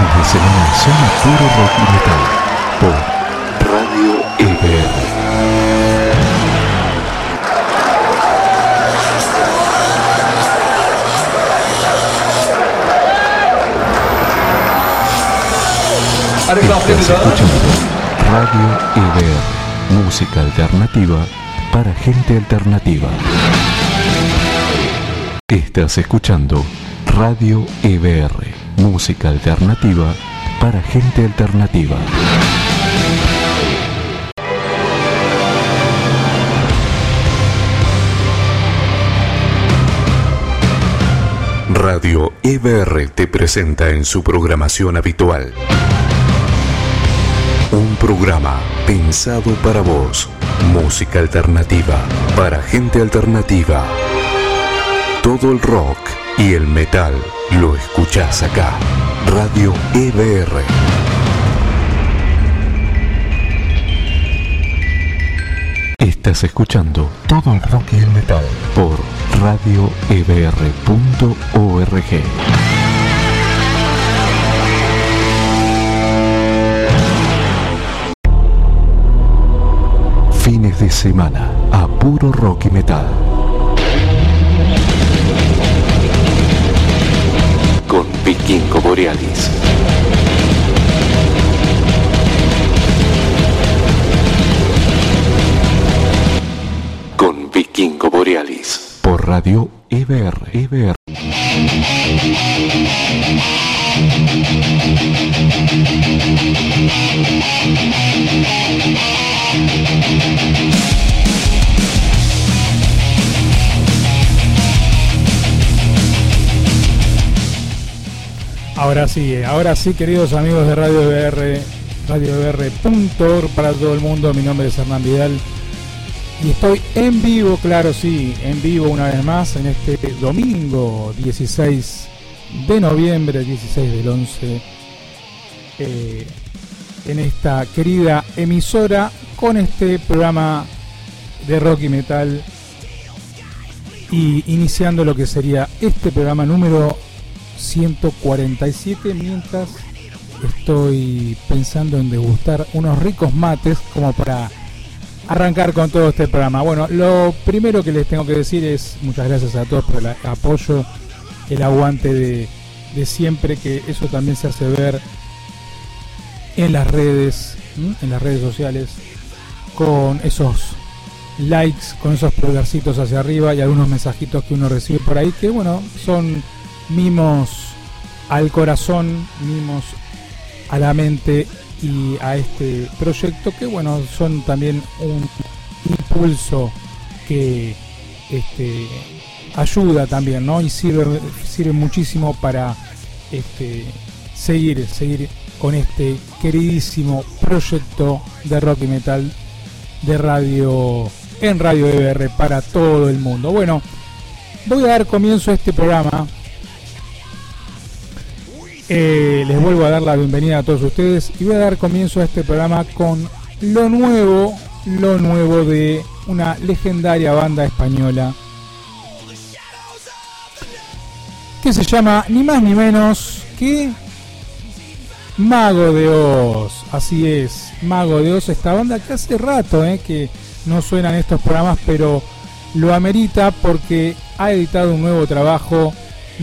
fines de semana son puro rock y metal por Radio EBR. Estás escuchando Radio EBR, música alternativa para gente alternativa. Estás escuchando Radio EBR, música alternativa para gente alternativa. Radio EBR te presenta en su programación habitual un programa pensado para vos, música alternativa para gente alternativa. Todo el rock y el metal lo escuchás acá, Radio EBR. Estás escuchando todo el rock y el metal por radioebr.org. Fines de semana a puro rock y metal. Con Vikingo Borealis. Con Vikingo Borealis. Por Radio EBR. Ahora sí, queridos amigos de Radio EBR, radioebr.org para todo el mundo. Mi nombre es Hernán Vidal y estoy en vivo, claro, sí, en vivo una vez más en este domingo 16 de noviembre, 16 del 11, en esta querida emisora con este programa de rock y metal, y iniciando lo que sería este programa número 147, mientras estoy pensando en degustar unos ricos mates como para arrancar con todo este programa. Bueno, lo primero que les tengo que decir es muchas gracias a todos por el apoyo, el aguante de siempre, que eso también se hace ver en las redes sociales, con esos likes, con esos pulgarcitos hacia arriba y algunos mensajitos que uno recibe por ahí, que bueno, son mimos al corazón, mimos a la mente y a este proyecto, que bueno, son también un impulso que ayuda también, ¿no? Y sirve muchísimo para seguir con este queridísimo proyecto de rock y metal de radio en Radio EBR para todo el mundo. Bueno, voy a dar comienzo a este programa. Les vuelvo a dar la bienvenida a todos ustedes y voy a dar comienzo a este programa con lo nuevo de una legendaria banda española que se llama ni más ni menos que Mago de Oz. Así es, Mago de Oz, esta banda que hace rato que no suenan estos programas, pero lo amerita porque ha editado un nuevo trabajo.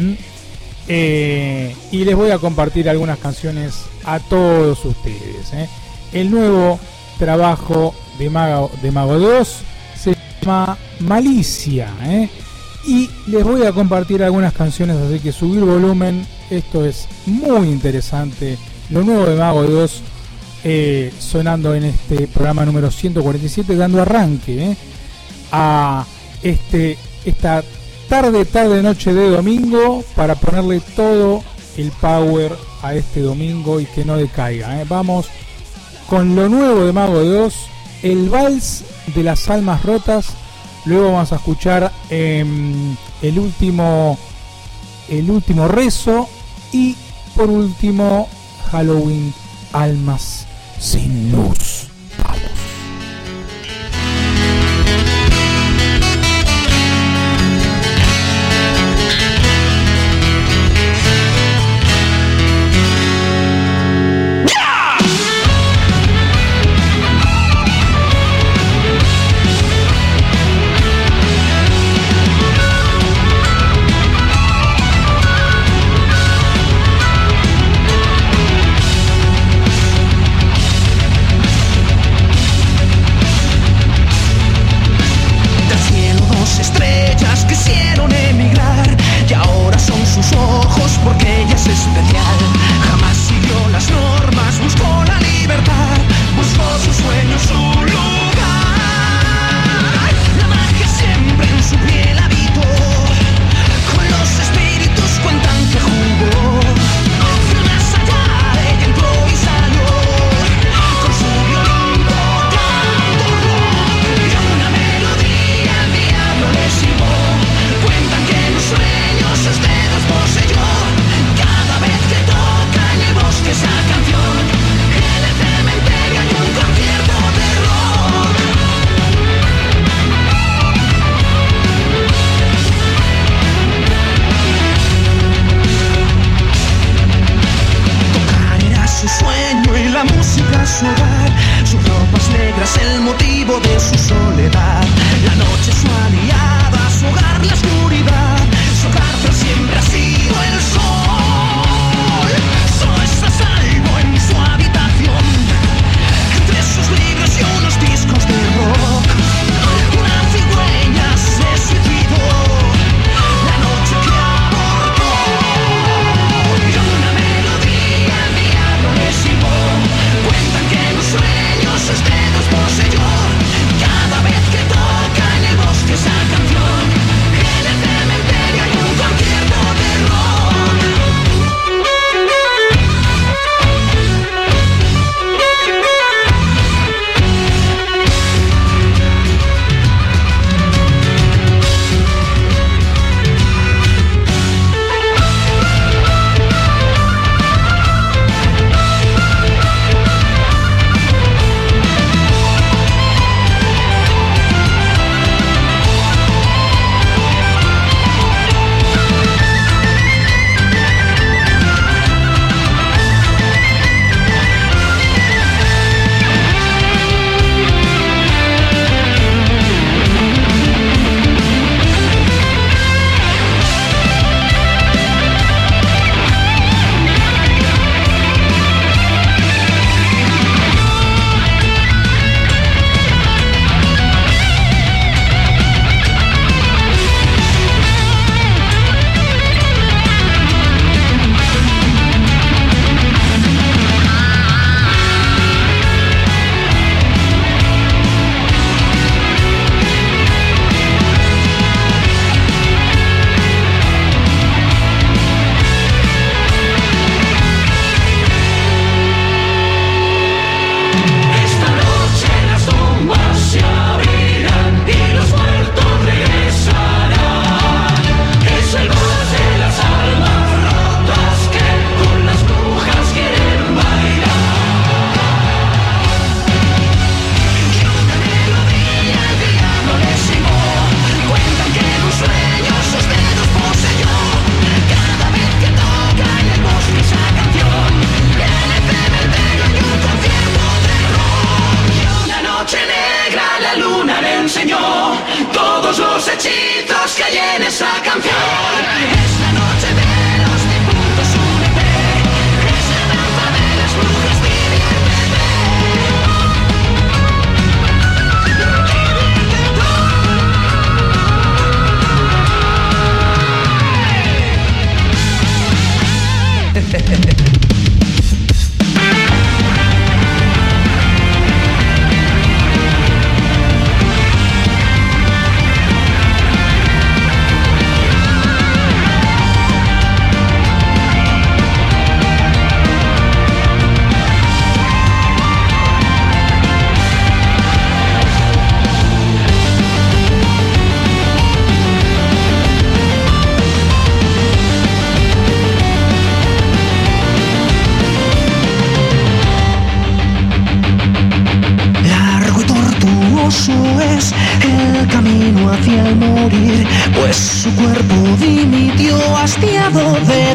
Y les voy a compartir algunas canciones a todos ustedes. El nuevo trabajo de Mago de Oz se llama Malicia, y les voy a compartir algunas canciones, así que subir volumen. Esto es muy interesante, lo nuevo de Mago de Oz, sonando en este programa número 147, dando arranque a esta tarde noche de domingo, para ponerle todo el power a este domingo y que no decaiga. Vamos con lo nuevo de Mago de Oz, el Vals de las Almas Rotas. Luego vamos a escuchar el último rezo, y por último Halloween, Almas sin Luz. Vamos. su hogar. Sus ropas negras el motivo de su soledad. La noche su aliada, su hogar la oscuridad. Su cárcel siempre ha sido el sol. Solo está a salvo en su habitación, entre sus libros y unos discos de rock. Una cigüeña se suicidó la noche que abortó, y una melodía el diablo le silbó. Cuentan que en los sueños sus dedos poseyó. Cada vez que toca en el bosque esa canción, en el cementerio hay un concierto de rock. Es el camino hacia el morir, pues su cuerpo dimitió hastiado de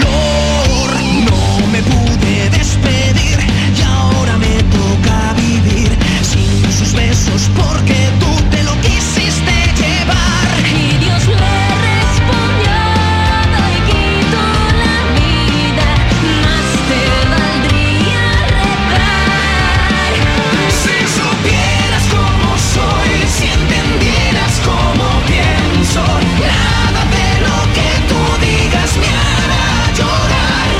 dolor. No me pude despedir y ahora me toca vivir sin sus besos porque tú te lo quisiste llevar. Y Dios le respondió: doy quito la vida, más te valdría rezar. Si supieras cómo soy, si entendieras cómo pienso, nada de lo que tú digas me hará llorar.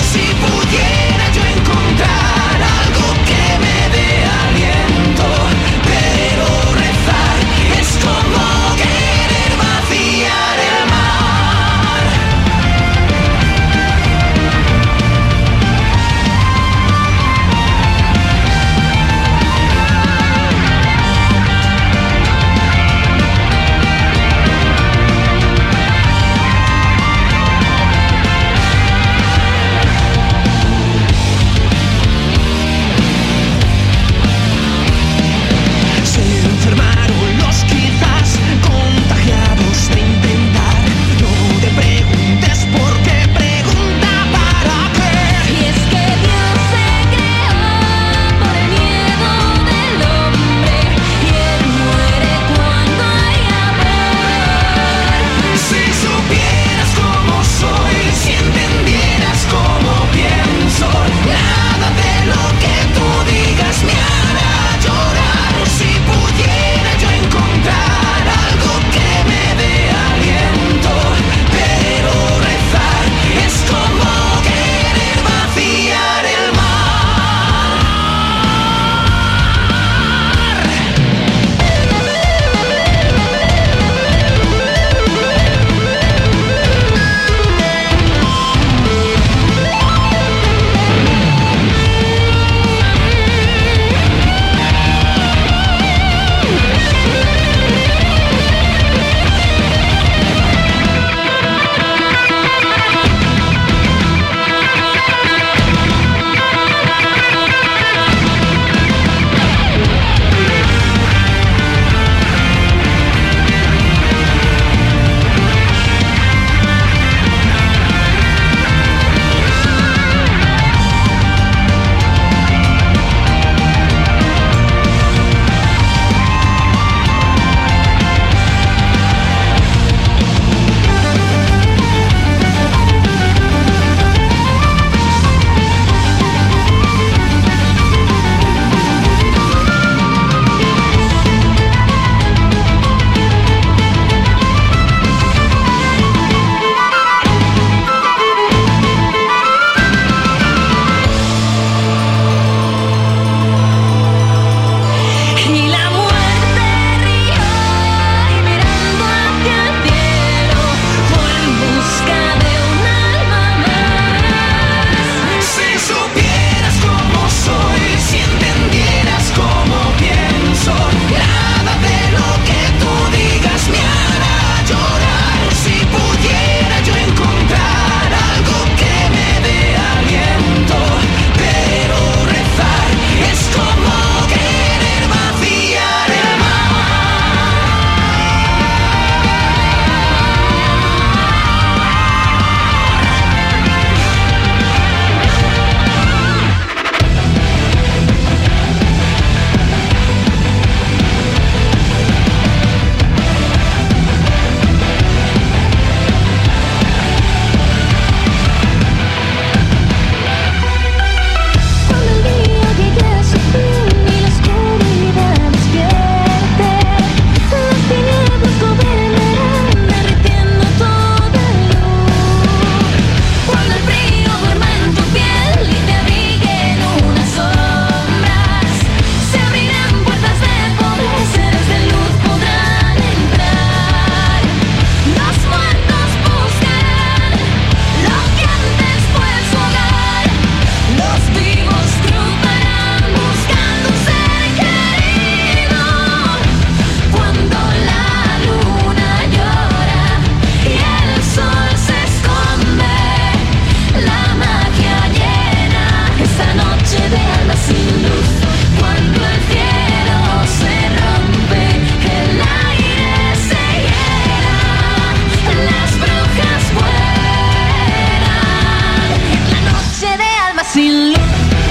sin luz.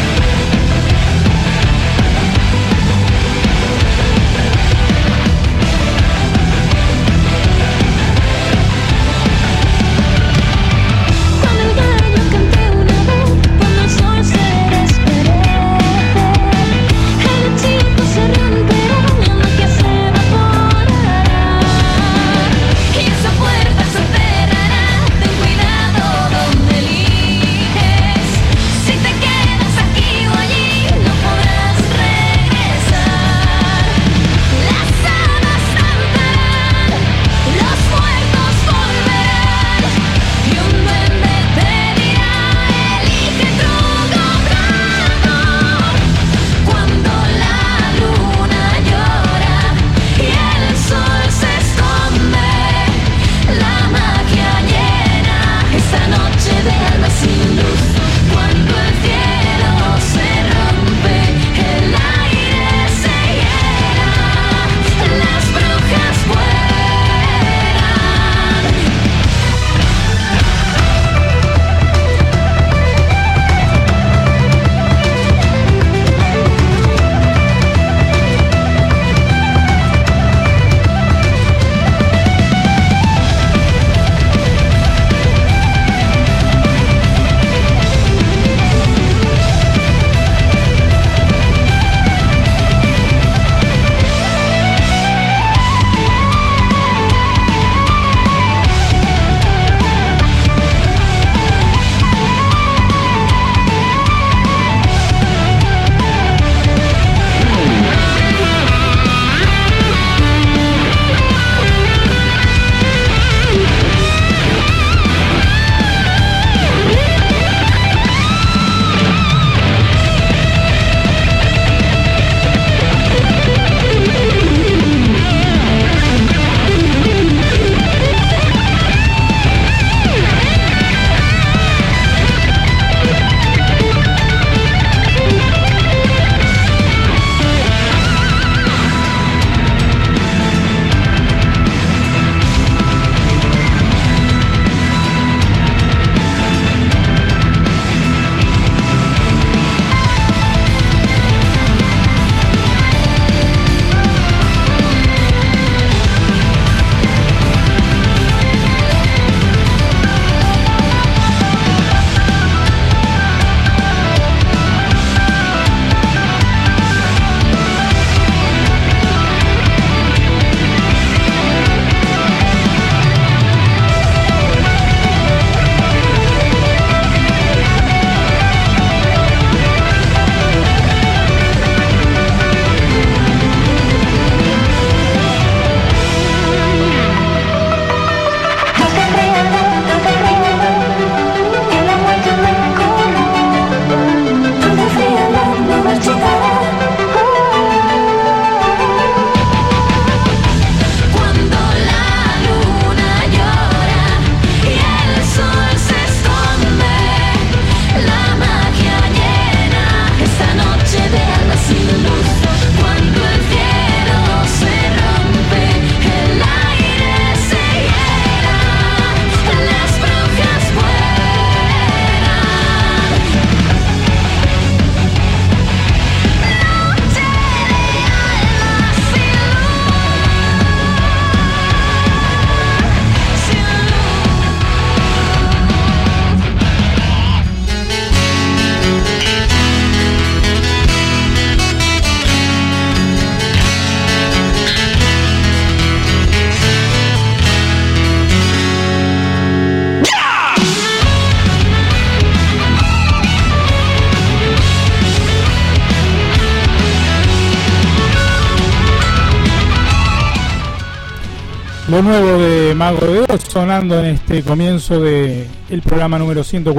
Lo nuevo de Mago de Oz sonando en este comienzo de el programa número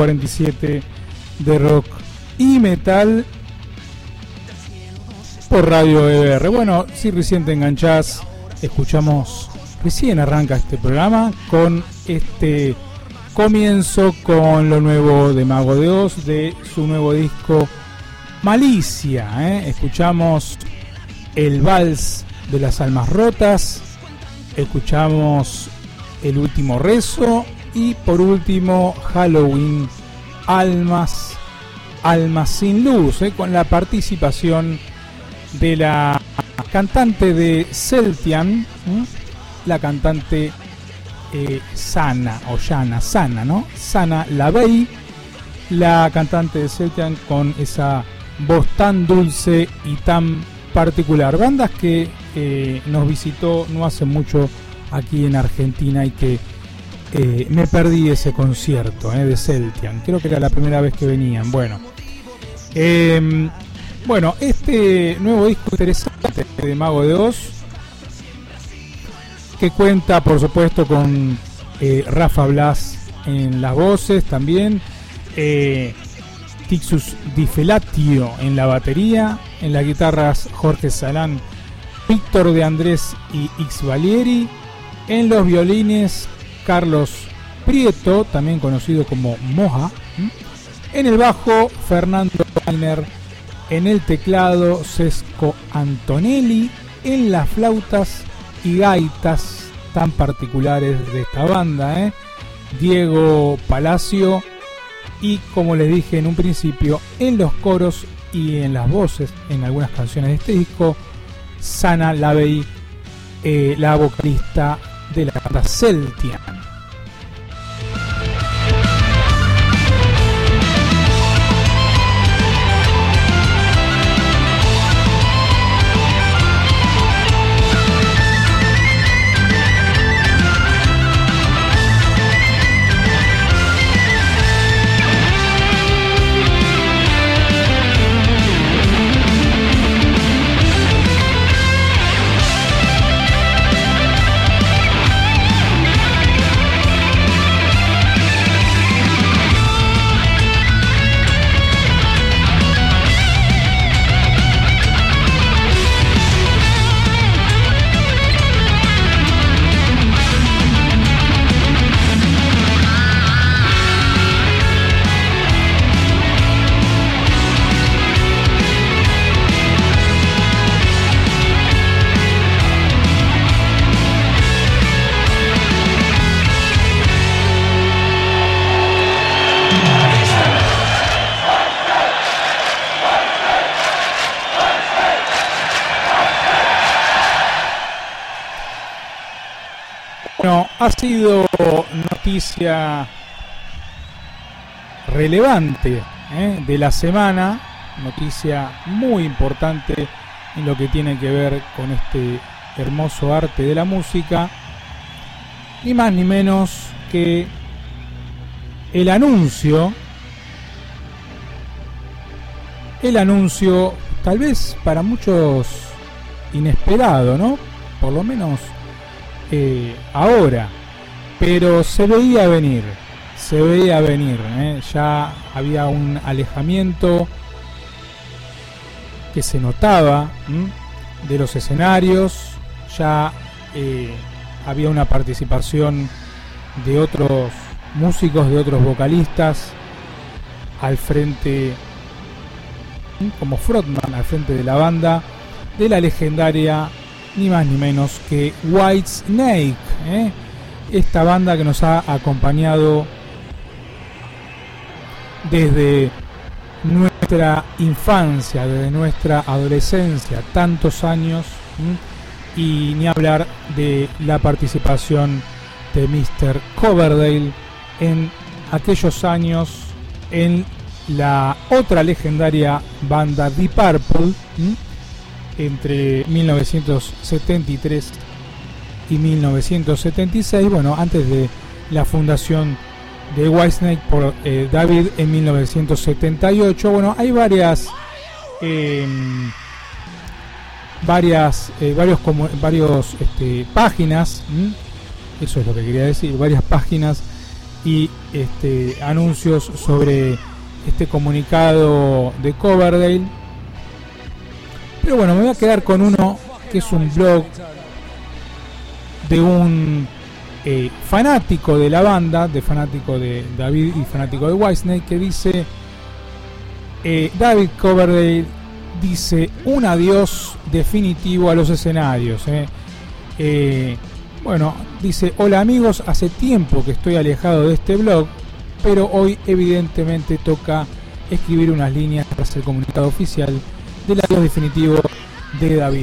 147 de Rock y Metal por Radio EBR. Bueno, si recién te enganchás, escuchamos, recién arranca este programa con este comienzo con lo nuevo de Mago de Oz, de su nuevo disco Malicia. Escuchamos el Vals de las Almas Rotas, escuchamos El Último Rezo y por último Halloween, Almas Almas sin Luz, con la participación de la cantante de Celtian, la cantante Sana Lavey, la cantante de Celtian, con esa voz tan dulce y tan particular. Bandas que nos visitó no hace mucho aquí en Argentina y que me perdí ese concierto de Celtian. Creo que era la primera vez que venían. Bueno, este nuevo disco interesante de Mago de Oz, que cuenta por supuesto con Rafa Blas en las voces también, Tixus Di Felatio en la batería, en las guitarras Jorge Salán, Víctor de Andrés y X Valieri, en los violines Carlos Prieto, también conocido como Moja, en el bajo Fernando Weiner, en el teclado Sesco Antonelli, en las flautas y gaitas tan particulares de esta banda, Diego Palacio, y como les dije en un principio, en los coros y en las voces en algunas canciones de este disco, Sana Lavey, la vocalista de la banda Celtian. Bueno, ha sido noticia relevante de la semana, noticia muy importante en lo que tiene que ver con este hermoso arte de la música, ni más ni menos que el anuncio, tal vez para muchos inesperado, ¿no? Por lo menos ahora, pero se veía venir, ya había un alejamiento que se notaba de los escenarios, ya había una participación de otros músicos, de otros vocalistas al frente, como frontman al frente de la banda, de la legendaria ni más ni menos que Whitesnake, esta banda que nos ha acompañado desde nuestra infancia, desde nuestra adolescencia, tantos años, y ni hablar de la participación de Mr. Coverdale en aquellos años en la otra legendaria banda Deep Purple, entre 1973 y 1976, bueno, antes de la fundación de Whitesnake por David en 1978. Bueno, hay varias páginas, eso es lo que quería decir, varias páginas y anuncios sobre este comunicado de Coverdale. Pero bueno, me voy a quedar con uno que es un blog de un fanático de la banda, de fanático de David y fanático de Whitesnake, que dice: David Coverdale dice un adiós definitivo a los escenarios. Bueno, dice: hola amigos, hace tiempo que estoy alejado de este blog, pero hoy evidentemente toca escribir unas líneas tras el comunicado oficial del adiós definitivo de David.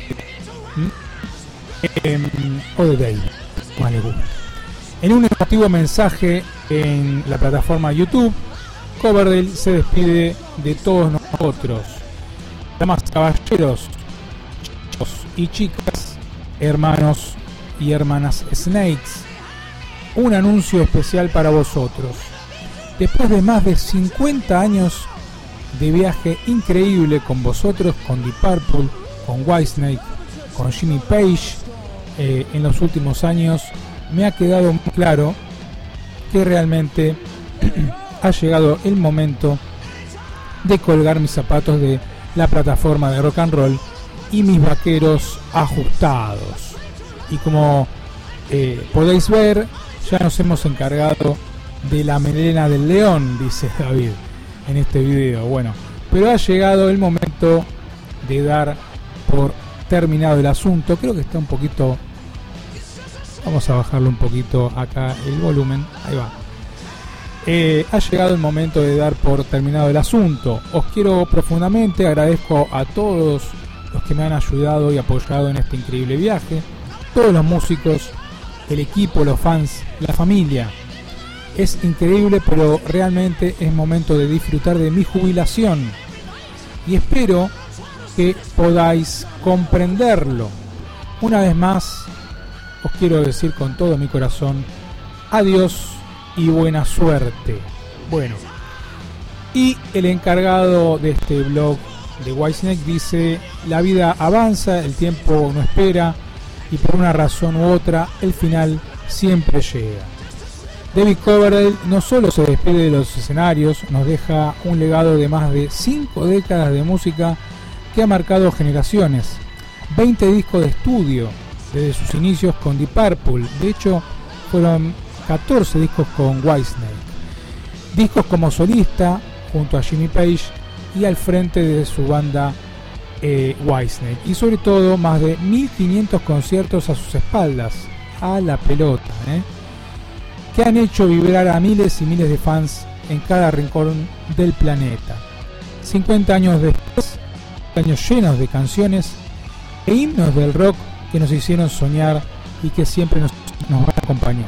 O de David, como le gusta. En un emotivo mensaje en la plataforma YouTube, Coverdale se despide de todos nosotros, damas, caballeros, chicos y chicas, hermanos y hermanas Snakes. Un anuncio especial para vosotros. Después de más de 50 años de viaje increíble con vosotros, con Deep Purple, con Whitesnake, con Jimmy Page, en los últimos años, me ha quedado muy claro que realmente ha llegado el momento de colgar mis zapatos de la plataforma de rock and roll y mis vaqueros ajustados. Y como podéis ver, ya nos hemos encargado de la melena del león, dice David en este video. Bueno, pero ha llegado el momento de dar por terminado el asunto. Creo que está un poquito... Vamos a bajarlo un poquito acá el volumen. Ahí va. Ha llegado el momento de dar por terminado el asunto. Os quiero profundamente, agradezco a todos los que me han ayudado y apoyado en este increíble viaje, todos los músicos, el equipo, los fans, la familia. Es increíble, pero realmente es momento de disfrutar de mi jubilación y espero que podáis comprenderlo. Una vez más, os quiero decir con todo mi corazón, adiós y buena suerte. Bueno, y el encargado de este blog de Whitesnake dice: la vida avanza, el tiempo no espera y por una razón u otra el final siempre llega. David Coverdale no solo se despide de los escenarios, nos deja un legado de más de 5 décadas de música que ha marcado generaciones, 20 discos de estudio desde sus inicios con Deep Purple. De hecho, fueron 14 discos con Whitesnake, discos como solista junto a Jimmy Page y al frente de su banda Whitesnake, y sobre todo más de 1500 conciertos a sus espaldas, a la pelota, que han hecho vibrar a miles y miles de fans en cada rincón del planeta. 50 años después, años llenos de canciones e himnos del rock que nos hicieron soñar y que siempre nos van a acompañar.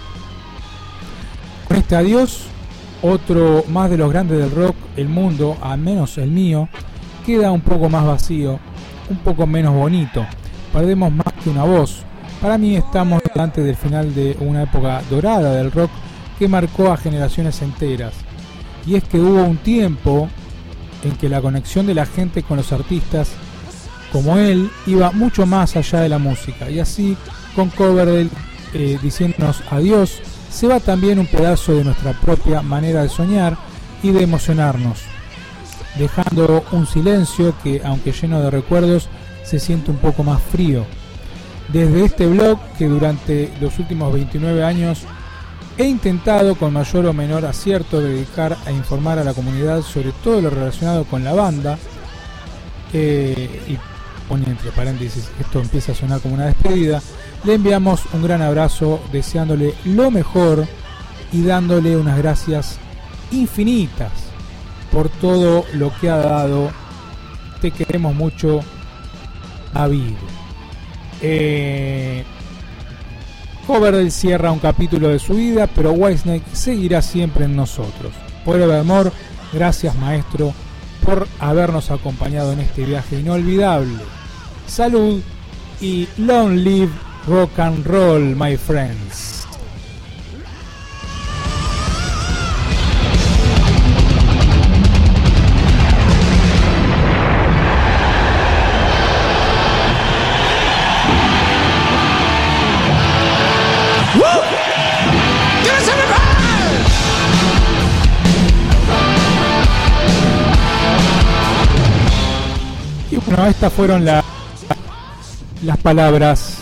Con este adiós, otro más de los grandes del rock, el mundo, al menos el mío, queda un poco más vacío, un poco menos bonito. Perdemos más que una voz. Para mí estamos delante del final de una época dorada del rock que marcó a generaciones enteras. Y es que hubo un tiempo en que la conexión de la gente con los artistas como él iba mucho más allá de la música. Y así, con Coverdale diciéndonos adiós, se va también un pedazo de nuestra propia manera de soñar y de emocionarnos, dejando un silencio que, aunque lleno de recuerdos, se siente un poco más frío. Desde este blog, que durante los últimos 29 años he intentado con mayor o menor acierto dedicar a informar a la comunidad sobre todo lo relacionado con la banda, y pone entre paréntesis, esto empieza a sonar como una despedida, le enviamos un gran abrazo deseándole lo mejor y dándole unas gracias infinitas por todo lo que ha dado. Te queremos mucho, David. Coverdale cierra un capítulo de su vida, pero Whitesnake seguirá siempre en nosotros. Forevermore, gracias maestro por habernos acompañado en este viaje inolvidable. Salud y long live rock and roll, my friends. Bueno, estas fueron las palabras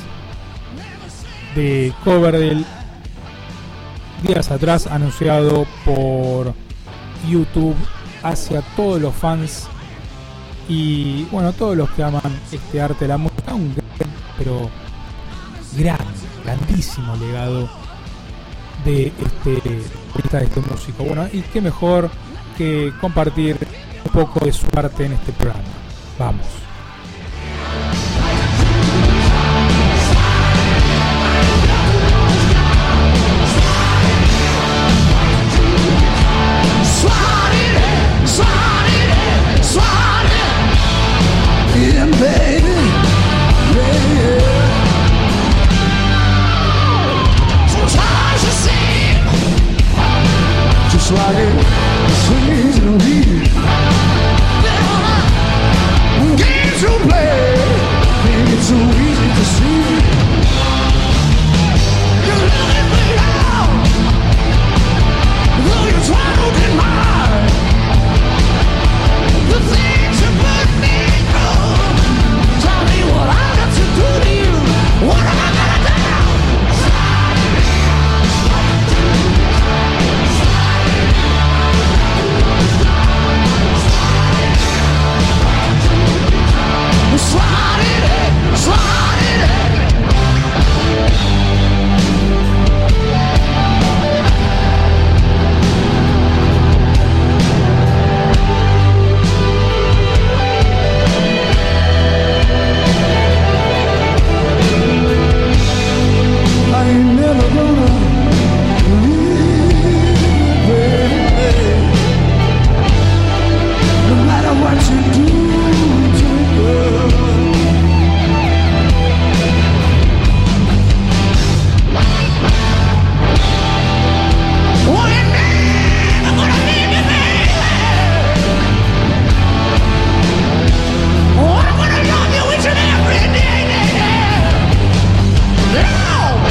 de Coverdale días atrás, anunciado por YouTube hacia todos los fans y bueno, todos los que aman este arte de la música. Un gran, pero grandísimo legado de este músico. Bueno, y qué mejor que compartir un poco de su arte en este programa. Vamos. Yeah, baby, yeah. Sometimes you seem just like it swings in the wind. Games you play make it so easy to see. You let me out, though you try to deny the things you put me. Tell me what I got to do to you. What am I gonna do? Slide it in, slide it in. I ain't never gonna leave, baby. No matter what you do to me, girl. Oh, you're never gonna leave me, baby. Oh, I'm gonna love you each and every day, now.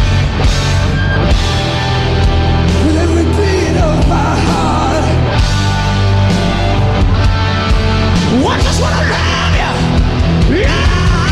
With every beat of my heart, I just wanna love you, yeah.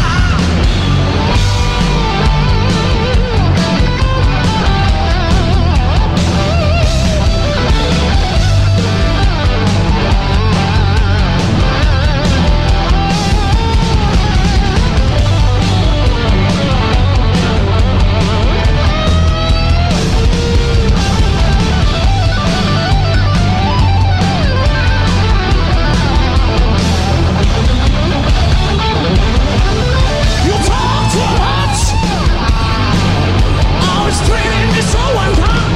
You talk too much, always treating me so unkind.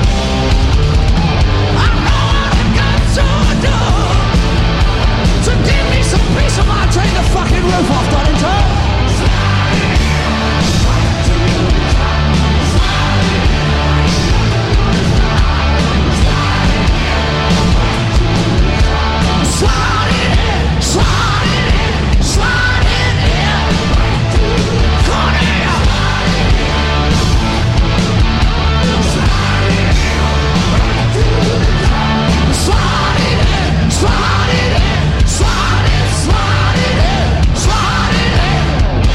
I know what I got to do to give me some peace of mind. Take the fucking roof off, Donington. Slide it in, slide it in, slide it in. Come on here. Slide it in, slide it in, slide it, slide it in, slide it in.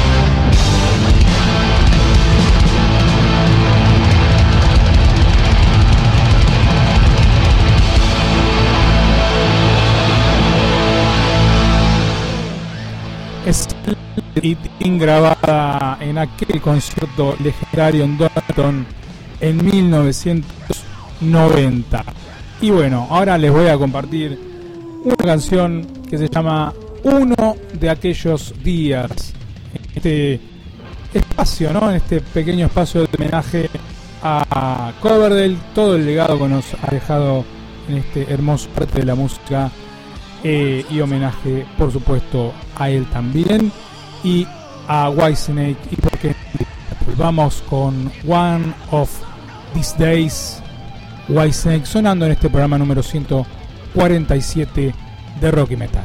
Es grabada en aquel concierto legendario en Donington en 1990. Y bueno, ahora les voy a compartir una canción que se llama Uno de aquellos días. En este espacio, ¿no? En este pequeño espacio de homenaje a Coverdale, todo el legado que nos ha dejado en este hermoso arte de la música, y homenaje, por supuesto, a él también y a Whitesnake. Y porque pues vamos con One of These Days, Whitesnake, sonando en este programa número 147 de Rock y Metal.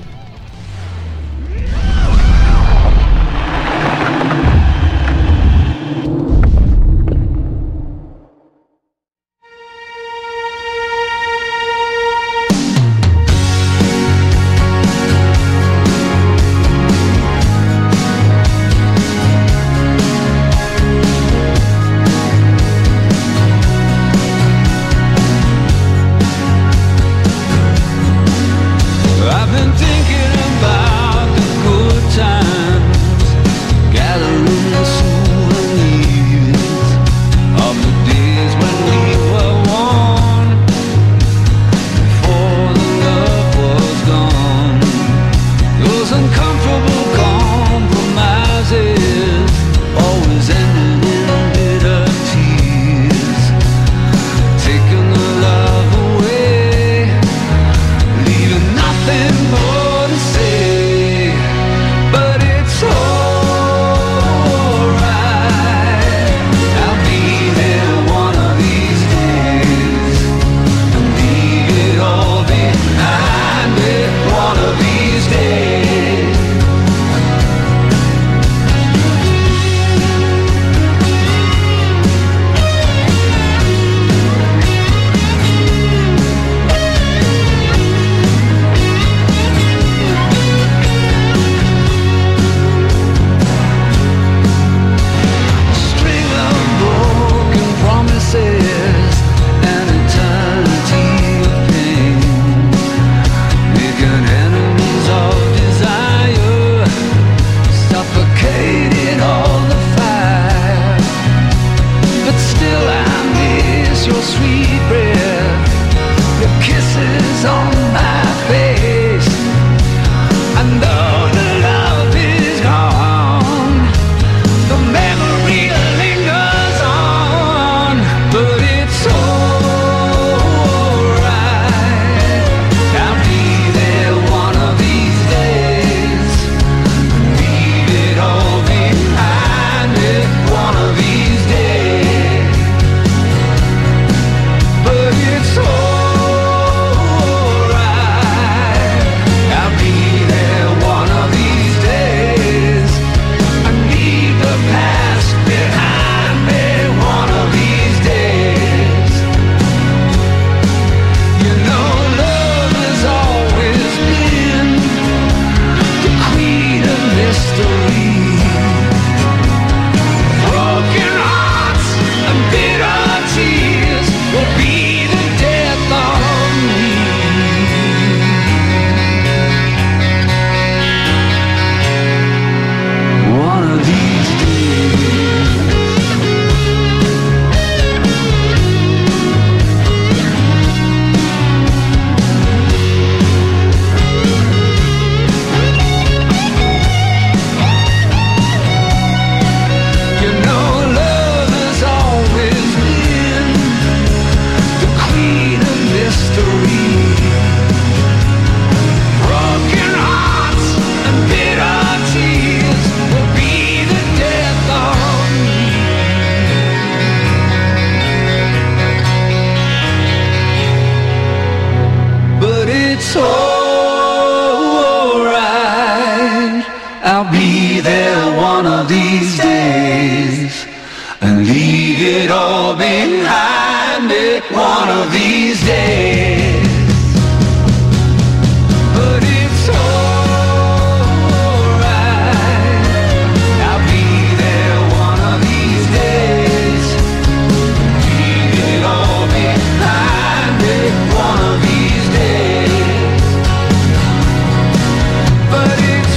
I've been thinking I'll be there one of these days and leave it all behind me one of these days. But it's alright, I'll be there one of these days, leave it all behind me one of these days. But it's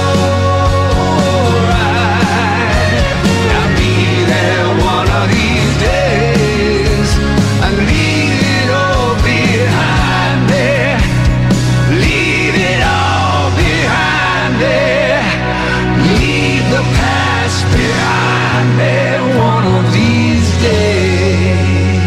alright, I'll be there one of these days and leave it all behind me. Leave it all behind me. Leave the past behind me one of these days.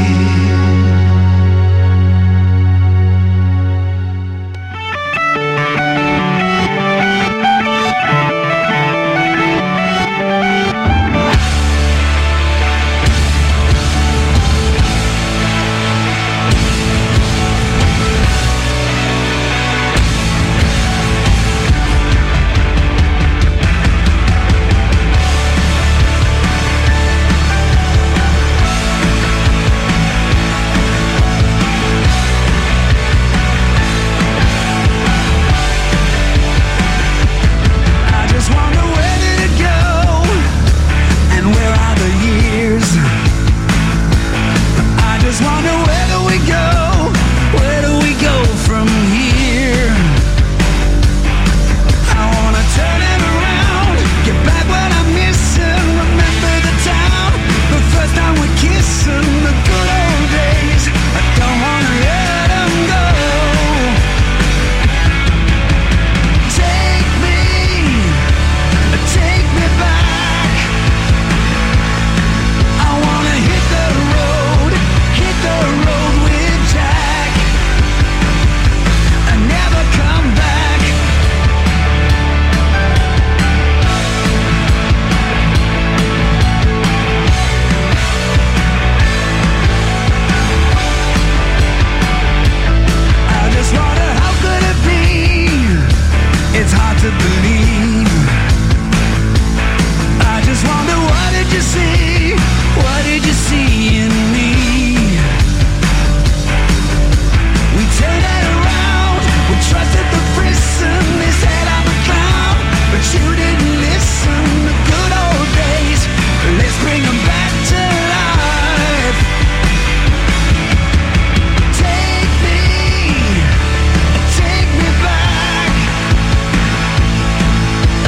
I just wonder where did it go and where are the years? I just wonder where do we go? Where do we go from here? I wanna turn it around, get back what I'm missing, remember the town, the first time we're kissing, the good old days. I don't wanna let them go. Take me back. I wanna hit the road with Jack and never come back. I just wonder how could it be? It's hard to believe. I just wonder what did you see? What did you see in me? We turned it around, we trusted the prison. They said I'm a clown, but you didn't listen. The good old days, let's bring them back to life. Take me back.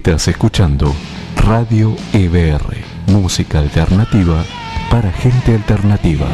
Estás escuchando Radio EBR, música alternativa para gente alternativa.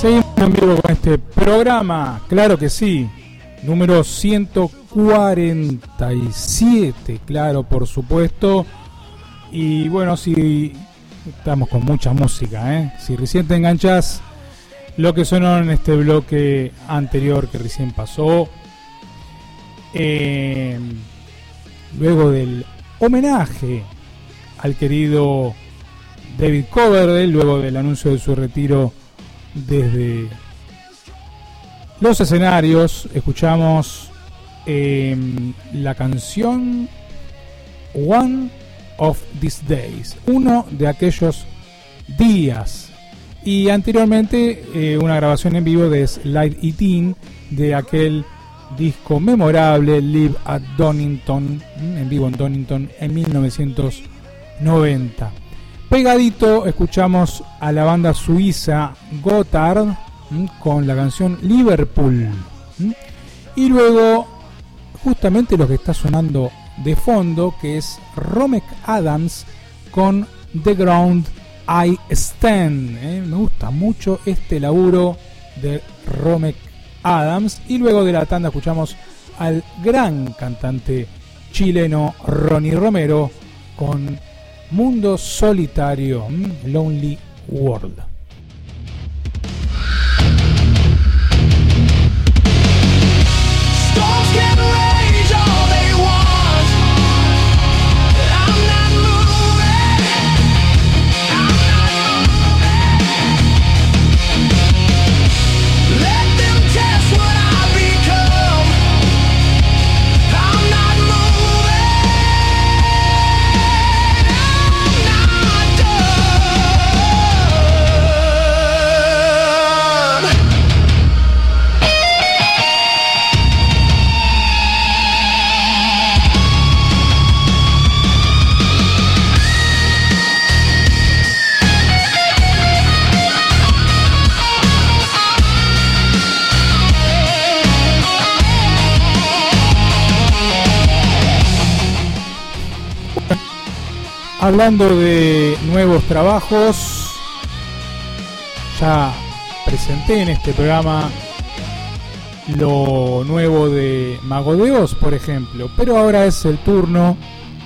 Seguimos en vivo con este programa, claro que sí, número 147, claro, por supuesto. Y bueno, si estamos con mucha música, si recién te enganchás, lo que sonó en este bloque anterior que recién pasó, luego del homenaje al querido David Coverdale, luego del anuncio de su retiro desde los escenarios, escuchamos la canción One of These Days, uno de aquellos días, y anteriormente una grabación en vivo de Slide 18 de aquel disco memorable Live at Donington, en vivo en Donington en 1990. Pegadito escuchamos a la banda suiza Gotthard con la canción Liverpool, y luego justamente lo que está sonando de fondo, que es Romek Adams con The Ground I Stand. Me gusta mucho este laburo de Romek Adams. Y luego de la tanda escuchamos al gran cantante chileno Ronnie Romero con Mundo Solitario, Lonely World. Hablando de nuevos trabajos, ya presenté en este programa lo nuevo de Mago de Oz, por ejemplo, pero ahora es el turno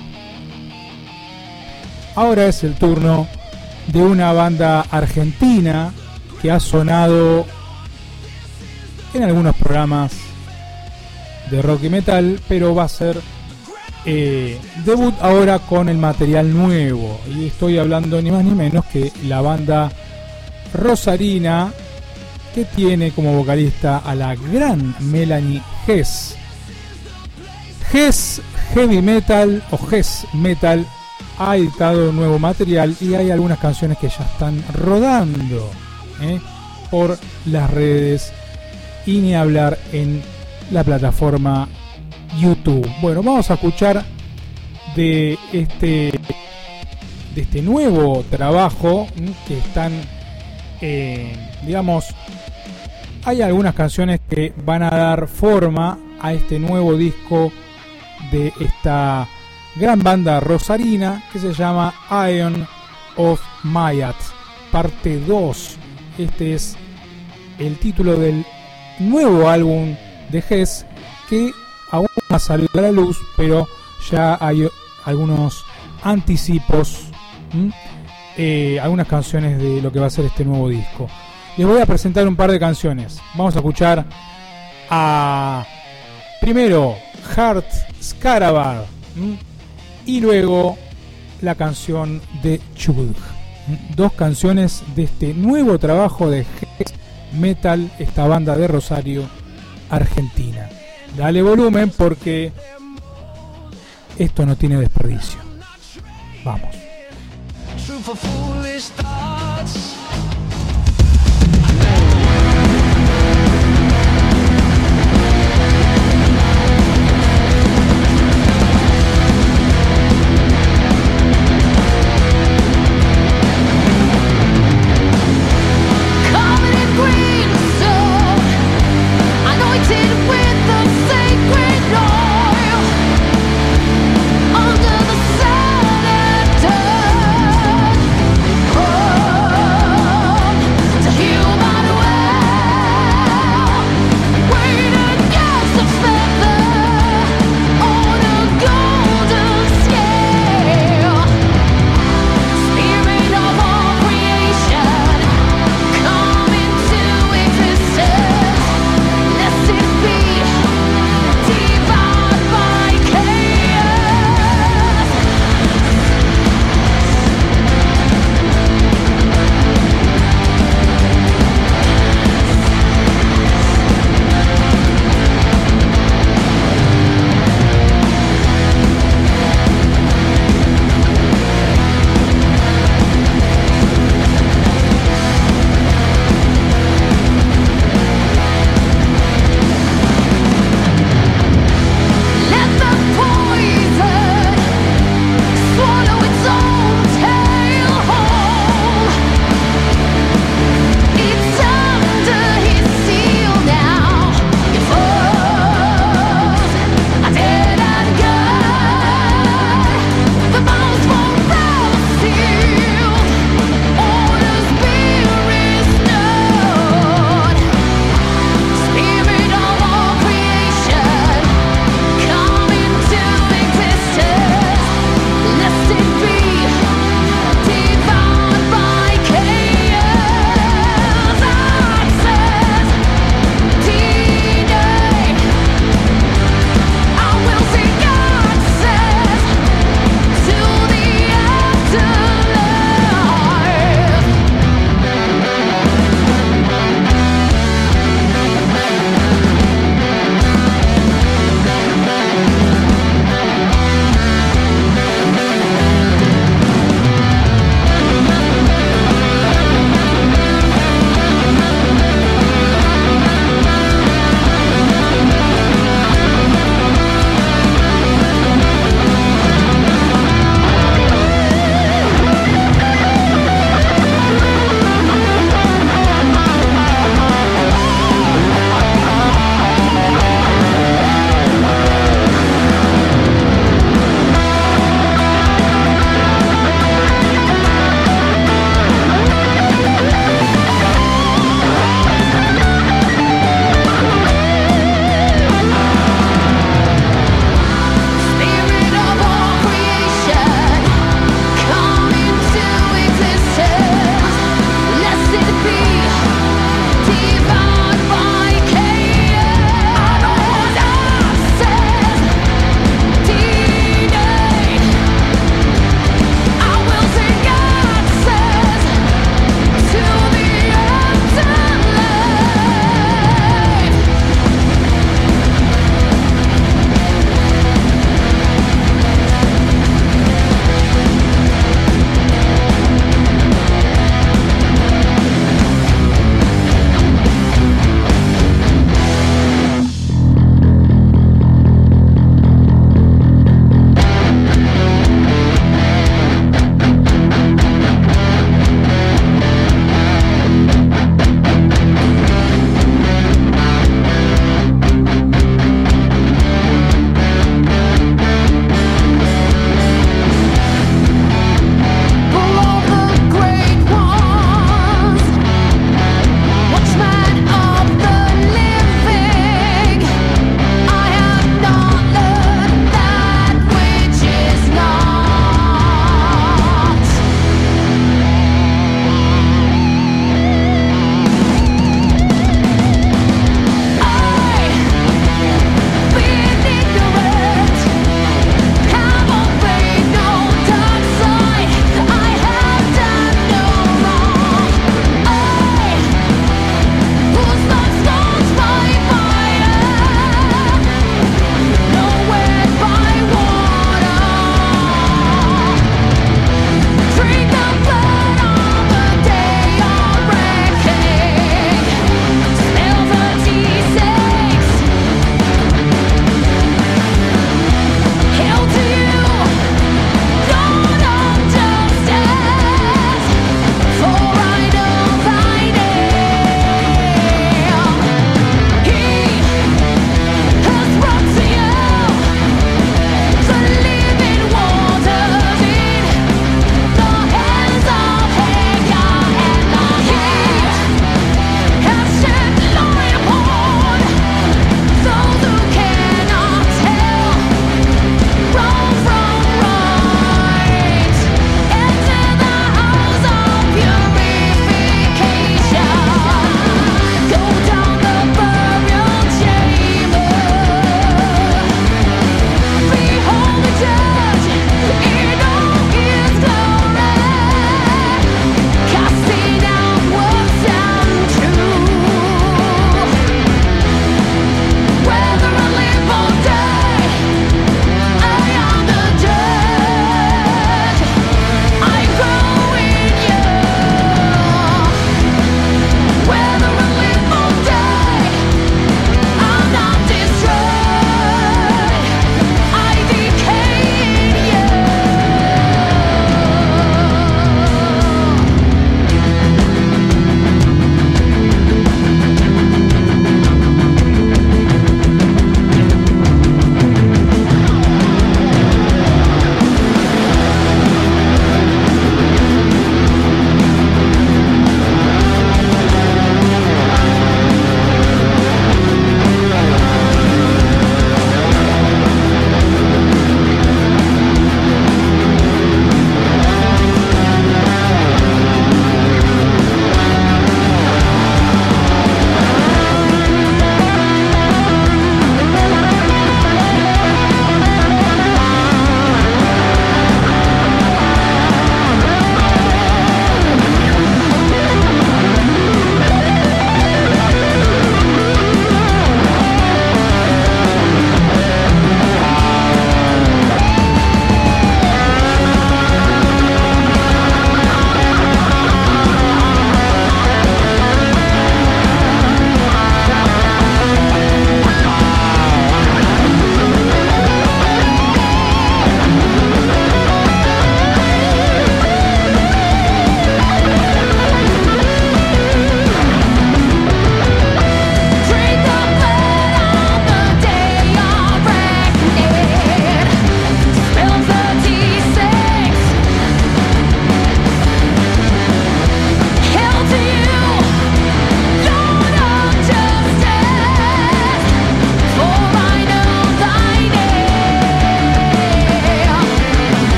de una banda argentina que ha sonado en algunos programas de rock y metal, pero va a ser debut ahora con el material nuevo, y estoy hablando ni más ni menos que la banda rosarina, que tiene como vocalista a la gran Melanie Hess. Hess Heavy Metal o Hess Metal ha editado nuevo material y hay algunas canciones que ya están rodando por las redes, y ni hablar en la plataforma YouTube. Bueno, vamos a escuchar de este nuevo trabajo que están, digamos, hay algunas canciones que van a dar forma a este nuevo disco de esta gran banda rosarina que se llama Ion of Mayat, parte 2. Este es el título del nuevo álbum de Hess, que aún no ha salido a la luz, pero ya hay algunos anticipos, algunas canciones de lo que va a ser este nuevo disco. Les voy a presentar un par de canciones. Vamos a escuchar primero Heart Scarabar, y luego la canción de Chubut. Dos canciones de este nuevo trabajo de Hess Metal, esta banda de Rosario, Argentina. Dale volumen porque esto no tiene desperdicio. Vamos. Under the sun and dirt. Oh,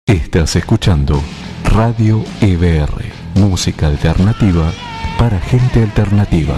Estás escuchando Radio EBR, música alternativa para gente alternativa.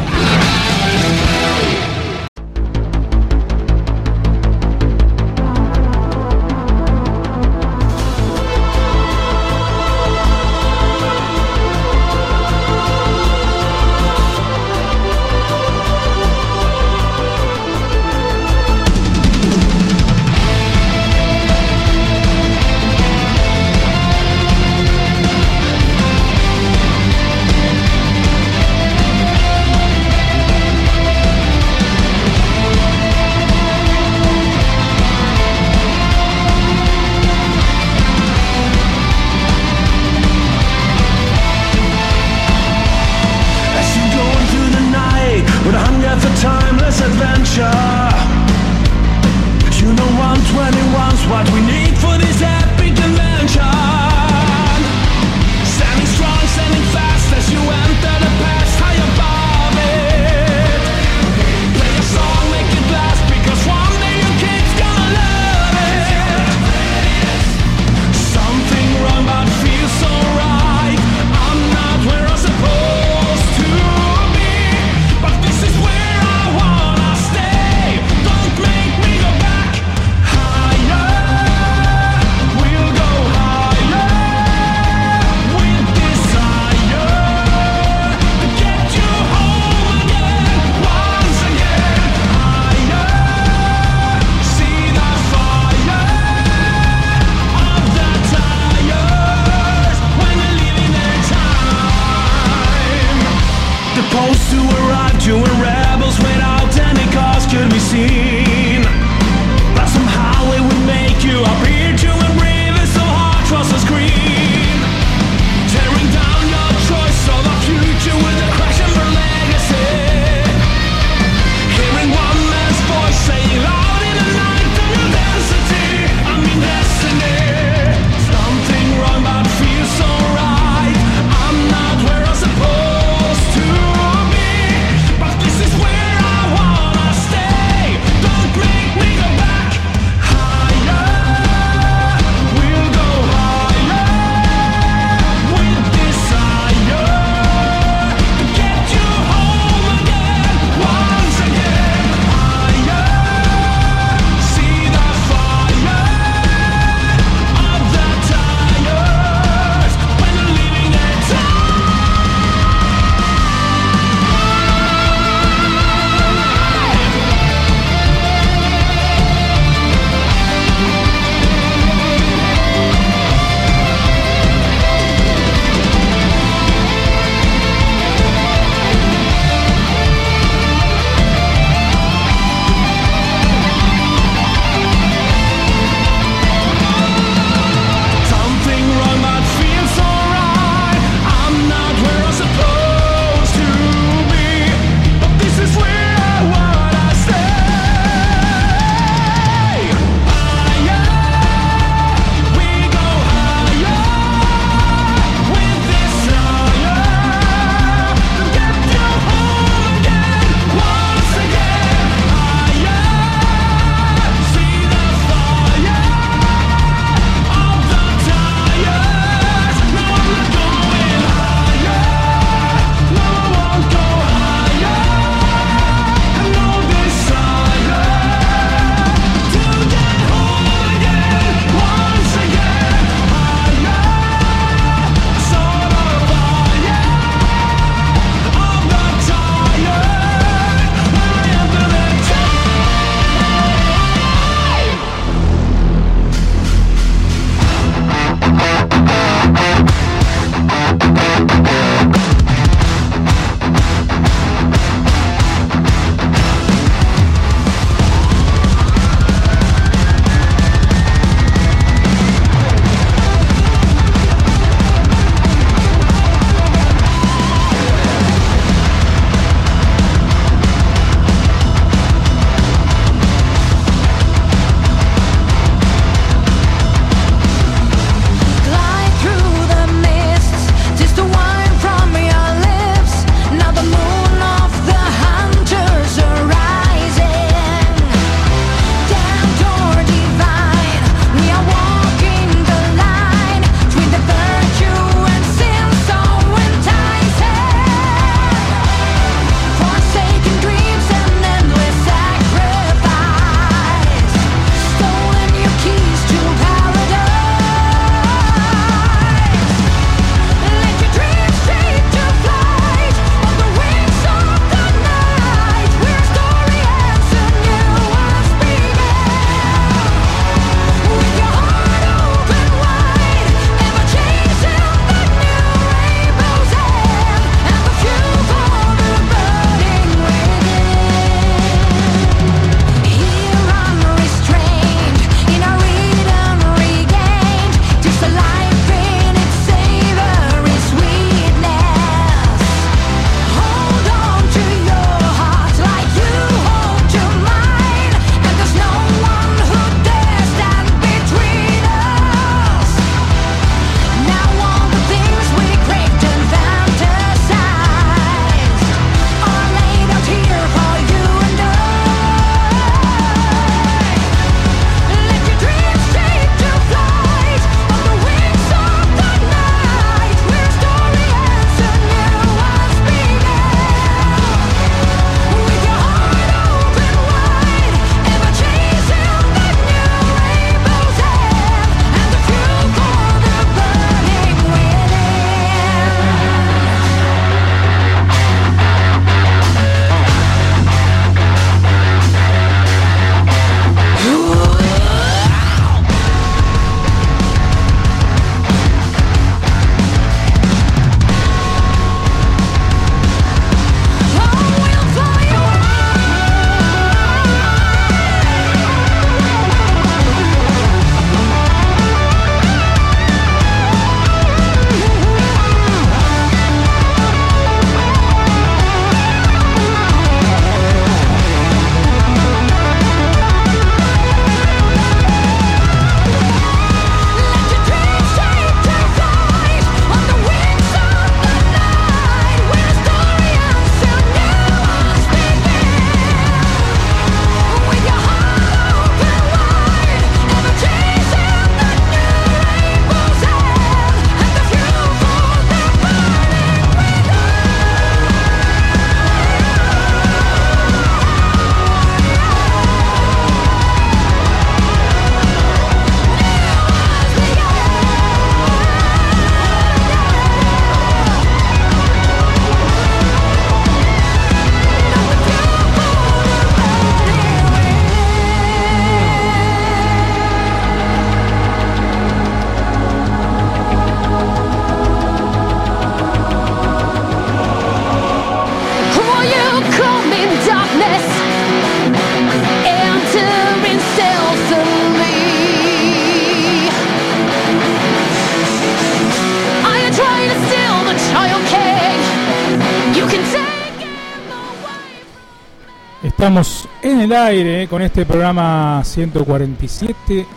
estamos en el aire con este programa 147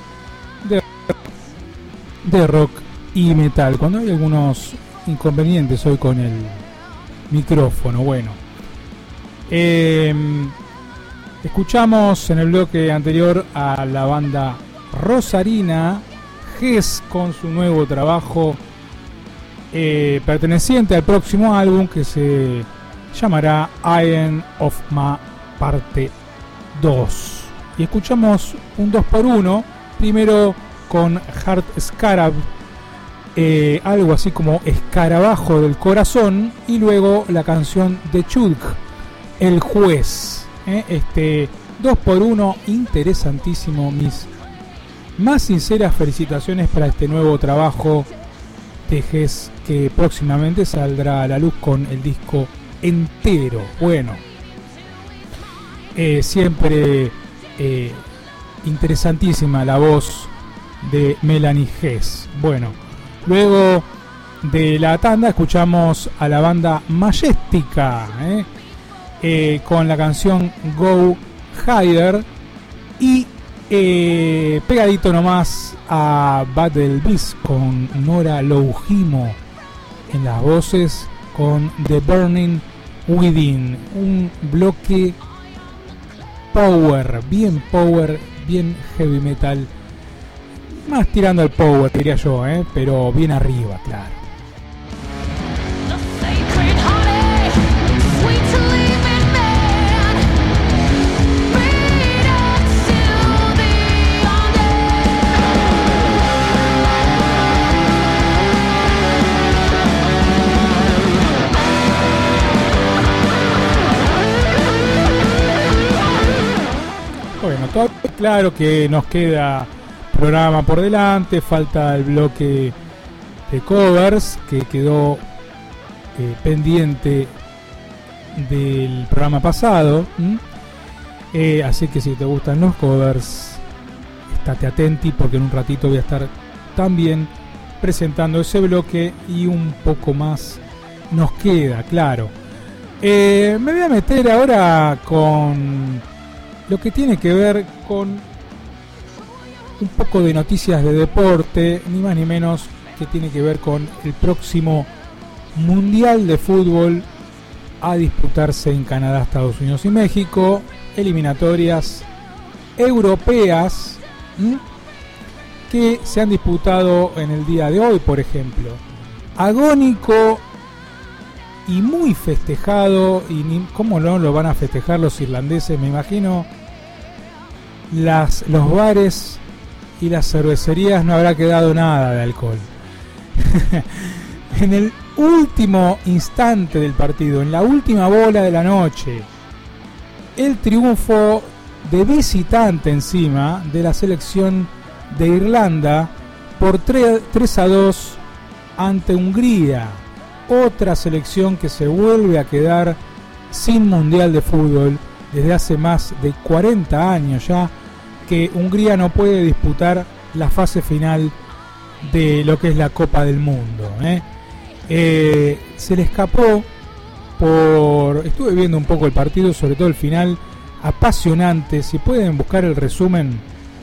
de rock y metal. Cuando hay algunos inconvenientes hoy con el micrófono, bueno. Escuchamos en el bloque anterior a la banda rosarina Ges con su nuevo trabajo perteneciente al próximo álbum que se llamará Iron of Ma parte 2. Y escuchamos un 2x1, primero con Heart Scarab, algo así como escarabajo del corazón, y luego la canción de Chulk, El Juez. Este 2x1 interesantísimo. Mis más sinceras felicitaciones para este nuevo trabajo de Ges, que próximamente saldrá a la luz con el disco entero. Bueno, siempre interesantísima la voz de Melanie Ges. Bueno, luego de la tanda escuchamos a la banda Majestica con la canción Go Higher, y pegadito nomás a Battle Beast con Nora Loujimo en las voces, con The Burning Within, un bloque power, bien heavy metal, más tirando al power diría yo, pero bien arriba, claro. Bueno, todo claro que nos queda programa por delante, falta el bloque de covers que quedó pendiente del programa pasado, así que si te gustan los covers, estate atenti porque en un ratito voy a estar también presentando ese bloque y un poco más nos queda, claro. Me voy a meter ahora con lo que tiene que ver con un poco de noticias de deporte, ni más ni menos que tiene que ver con el próximo Mundial de Fútbol a disputarse en Canadá, Estados Unidos y México, eliminatorias europeas que se han disputado en el día de hoy, por ejemplo. Agónico y muy festejado, y cómo no lo van a festejar los irlandeses, me imagino. Los bares y las cervecerías no habrá quedado nada de alcohol. En el último instante del partido, en la última bola de la noche, el triunfo de visitante encima de la selección de Irlanda por 3-2 ante Hungría, otra selección que se vuelve a quedar sin mundial de fútbol desde hace más de 40 años ya que Hungría no puede disputar la fase final de lo que es la Copa del Mundo. Se le escapó estuve viendo un poco el partido, sobre todo el final, apasionante. Si pueden buscar el resumen,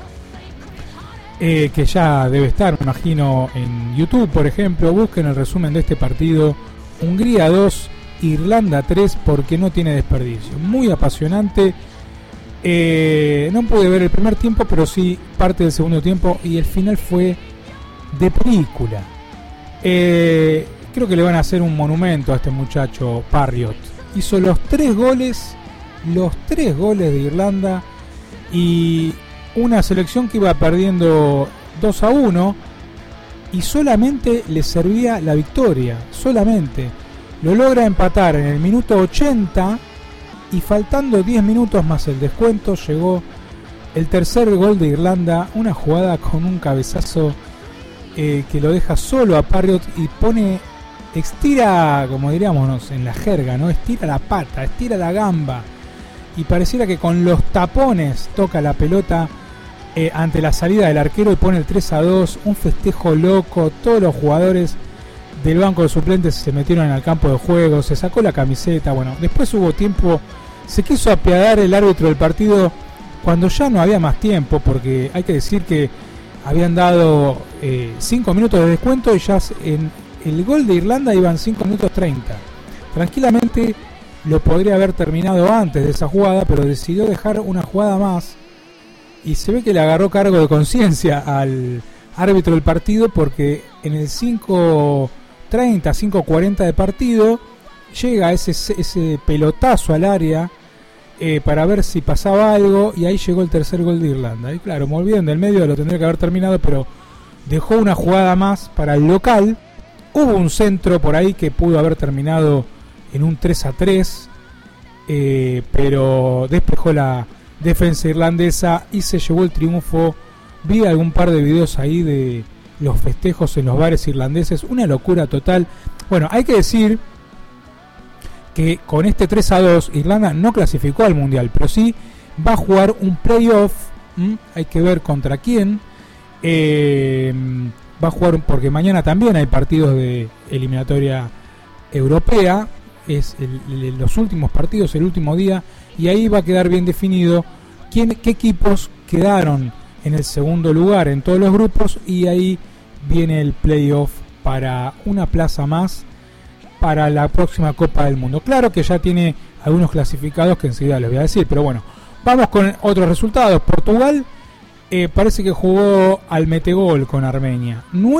que ya debe estar, me imagino, en YouTube, por ejemplo, busquen el resumen de este partido, Hungría 2, Irlanda 3, porque no tiene desperdicio. Muy apasionante. No pude ver el primer tiempo, pero sí parte del segundo tiempo, y el final fue de película. Creo que le van a hacer un monumento a este muchacho Parriott. Hizo los 3 goles de Irlanda, y una selección que iba perdiendo 2-1 y solamente le servía la victoria, solamente. Lo logra empatar en el minuto 80 y faltando 10 minutos más el descuento llegó el tercer gol de Irlanda, una jugada con un cabezazo que lo deja solo a Parriott y estira, como diríamos en la jerga, ¿no? Estira la pata, estira la gamba, y pareciera que con los tapones toca la pelota ante la salida del arquero y pone el 3-2, un festejo loco. Todos los jugadores del banco de suplentes se metieron al campo de juego, se sacó la camiseta. Bueno, después hubo tiempo se quiso apiadar el árbitro del partido cuando ya no había más tiempo, porque hay que decir que habían dado 5 minutos de descuento y ya en el gol de Irlanda iban 5 minutos 30. Tranquilamente lo podría haber terminado antes de esa jugada, pero decidió dejar una jugada más y se ve que le agarró cargo de conciencia al árbitro del partido, porque en el 5:30, 5:40 de partido llega ese pelotazo al área para ver si pasaba algo, y ahí llegó el tercer gol de Irlanda. Y claro, muy bien, del medio lo tendría que haber terminado, pero dejó una jugada más para el local. Hubo un centro por ahí que pudo haber terminado en un 3-3, pero despejó la defensa irlandesa y se llevó el triunfo. Vi algún par de videos ahí de los festejos en los bares irlandeses, una locura total. Bueno, hay que decir que con este 3-2 Irlanda no clasificó al Mundial, pero sí va a jugar un playoff. Hay que ver contra quién. Va a jugar, porque mañana también hay partidos de eliminatoria europea. Es los últimos partidos, el último día, y ahí va a quedar bien definido qué equipos quedaron en el segundo lugar en todos los grupos, y ahí viene el playoff para una plaza más para la próxima Copa del Mundo. Claro que ya tiene algunos clasificados que enseguida les voy a decir, pero bueno, vamos con otros resultados. Portugal parece que jugó al metegol con Armenia,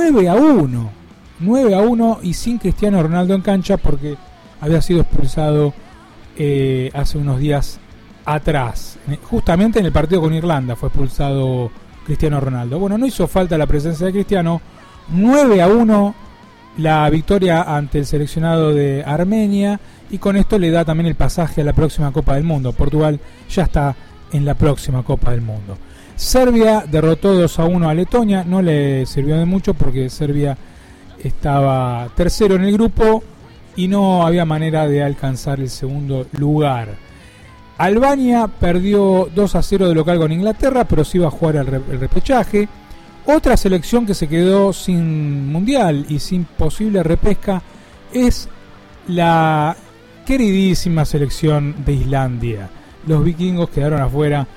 9-1 y sin Cristiano Ronaldo en cancha, porque había sido expulsado hace unos días atrás, justamente en el partido con Irlanda fue expulsado Cristiano Ronaldo. Bueno, no hizo falta la presencia de Cristiano. 9-1 la victoria ante el seleccionado de Armenia, y con esto le da también el pasaje a la próxima Copa del Mundo. Portugal ya está en la próxima Copa del Mundo. Serbia derrotó 2-1 a Letonia, no le sirvió de mucho porque Serbia estaba tercero en el grupo y no había manera de alcanzar el segundo lugar. Albania perdió 2-0 de local con Inglaterra, pero sí va a jugar el repechaje. Otra selección que se quedó sin mundial y sin posible repesca es la queridísima selección de Islandia. Los vikingos quedaron afuera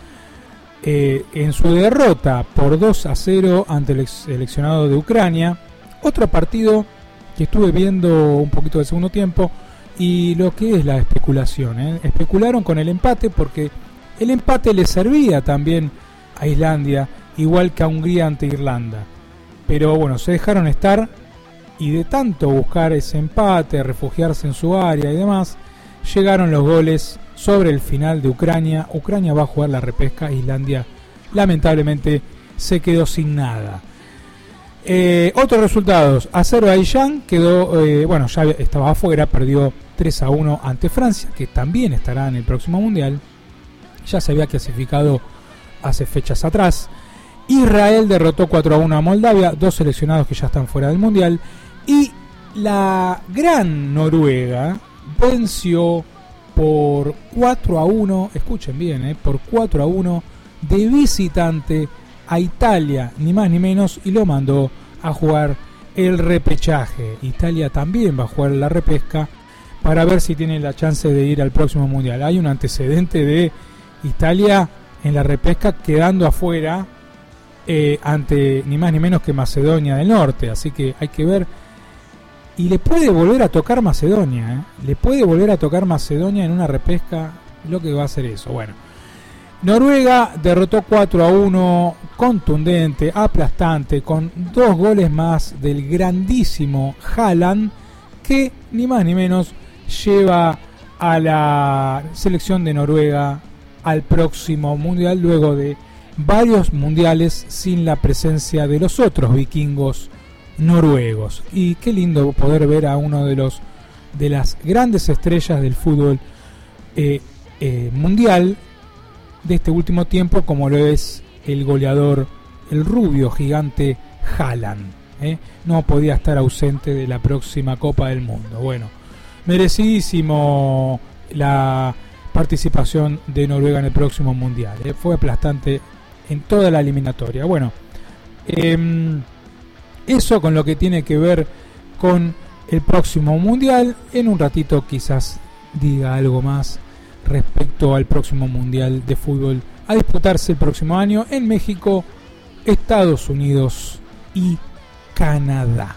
en su derrota por 2-0 ante el seleccionado de Ucrania. Otro partido que estuve viendo un poquito del segundo tiempo, y lo que es la especulación. Especularon con el empate, porque el empate le servía también a Islandia, igual que a Hungría ante Irlanda. Pero bueno, se dejaron estar, y de tanto buscar ese empate, refugiarse en su área y demás, llegaron los goles sobre el final de Ucrania. Ucrania va a jugar la repesca, Islandia lamentablemente se quedó sin nada. Otros resultados: Azerbaiyán quedó, ya estaba afuera, perdió 3-1 ante Francia, que también estará en el próximo mundial. Ya se había clasificado hace fechas atrás. Israel derrotó 4-1 a Moldavia, dos seleccionados que ya están fuera del mundial. Y la gran Noruega venció por 4-1, escuchen bien, por 4-1 de visitante a Italia, ni más ni menos, y lo mandó a jugar el repechaje. Italia también va a jugar la repesca para ver si tiene la chance de ir al próximo mundial. Hay un antecedente de Italia en la repesca quedando afuera ante ni más ni menos que Macedonia del Norte, así que hay que ver. Y le puede volver a tocar Macedonia, le puede volver a tocar Macedonia en una repesca, lo que va a hacer eso. Bueno, Noruega derrotó 4-1, contundente, aplastante, con 2 goles más del grandísimo Haaland, que ni más ni menos lleva a la selección de Noruega al próximo mundial, luego de varios mundiales sin la presencia de los otros vikingos noruegos. Y qué lindo poder ver a uno de las grandes estrellas del fútbol mundial de este último tiempo, como lo es el goleador, el rubio gigante Haaland. No podía estar ausente de la próxima Copa del Mundo. Bueno, merecidísimo la participación de Noruega en el próximo mundial. Fue aplastante en toda la eliminatoria. Bueno, eso con lo que tiene que ver con el próximo mundial. En un ratito quizás diga algo más respecto al próximo Mundial de Fútbol a disputarse el próximo año en México, Estados Unidos y Canadá.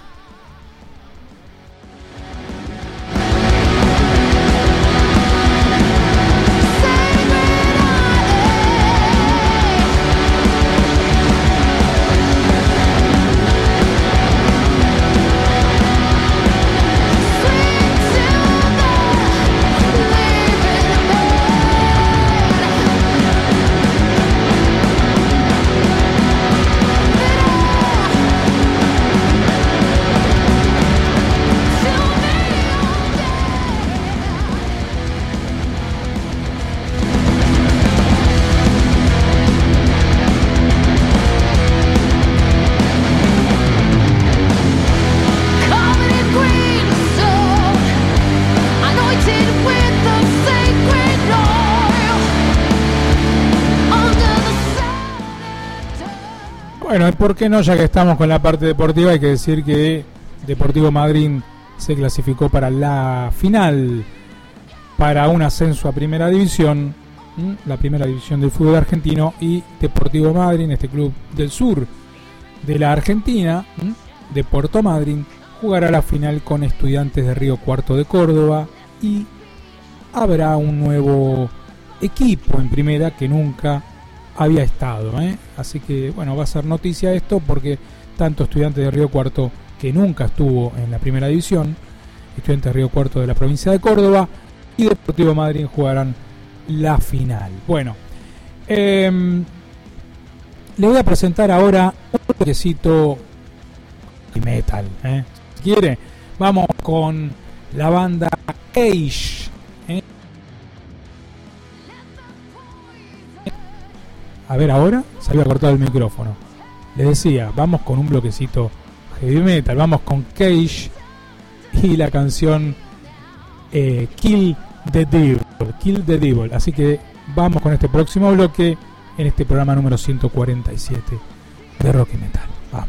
Bueno, ¿por qué no? Ya que estamos con la parte deportiva, hay que decir que Deportivo Madryn se clasificó para la final para un ascenso a Primera División, la Primera División del fútbol argentino, y Deportivo Madryn, este club del sur de la Argentina, de Puerto Madryn, jugará la final con Estudiantes de Río Cuarto de Córdoba, y habrá un nuevo equipo en primera que nunca había estado, así que bueno, va a ser noticia esto, porque tanto Estudiantes de Río Cuarto, que nunca estuvo en la Primera División, Estudiantes de Río Cuarto de la provincia de Córdoba, y Deportivo Madryn jugarán la final. Bueno, le voy a presentar ahora un toquecito de metal, si quiere, vamos con la banda Cage. A ver, ahora se había cortado el micrófono. Les decía, vamos con un bloquecito heavy metal, vamos con Cage y la canción Kill the Devil. Así que vamos con este próximo bloque en este programa número 147 de Rock y Metal. Vamos.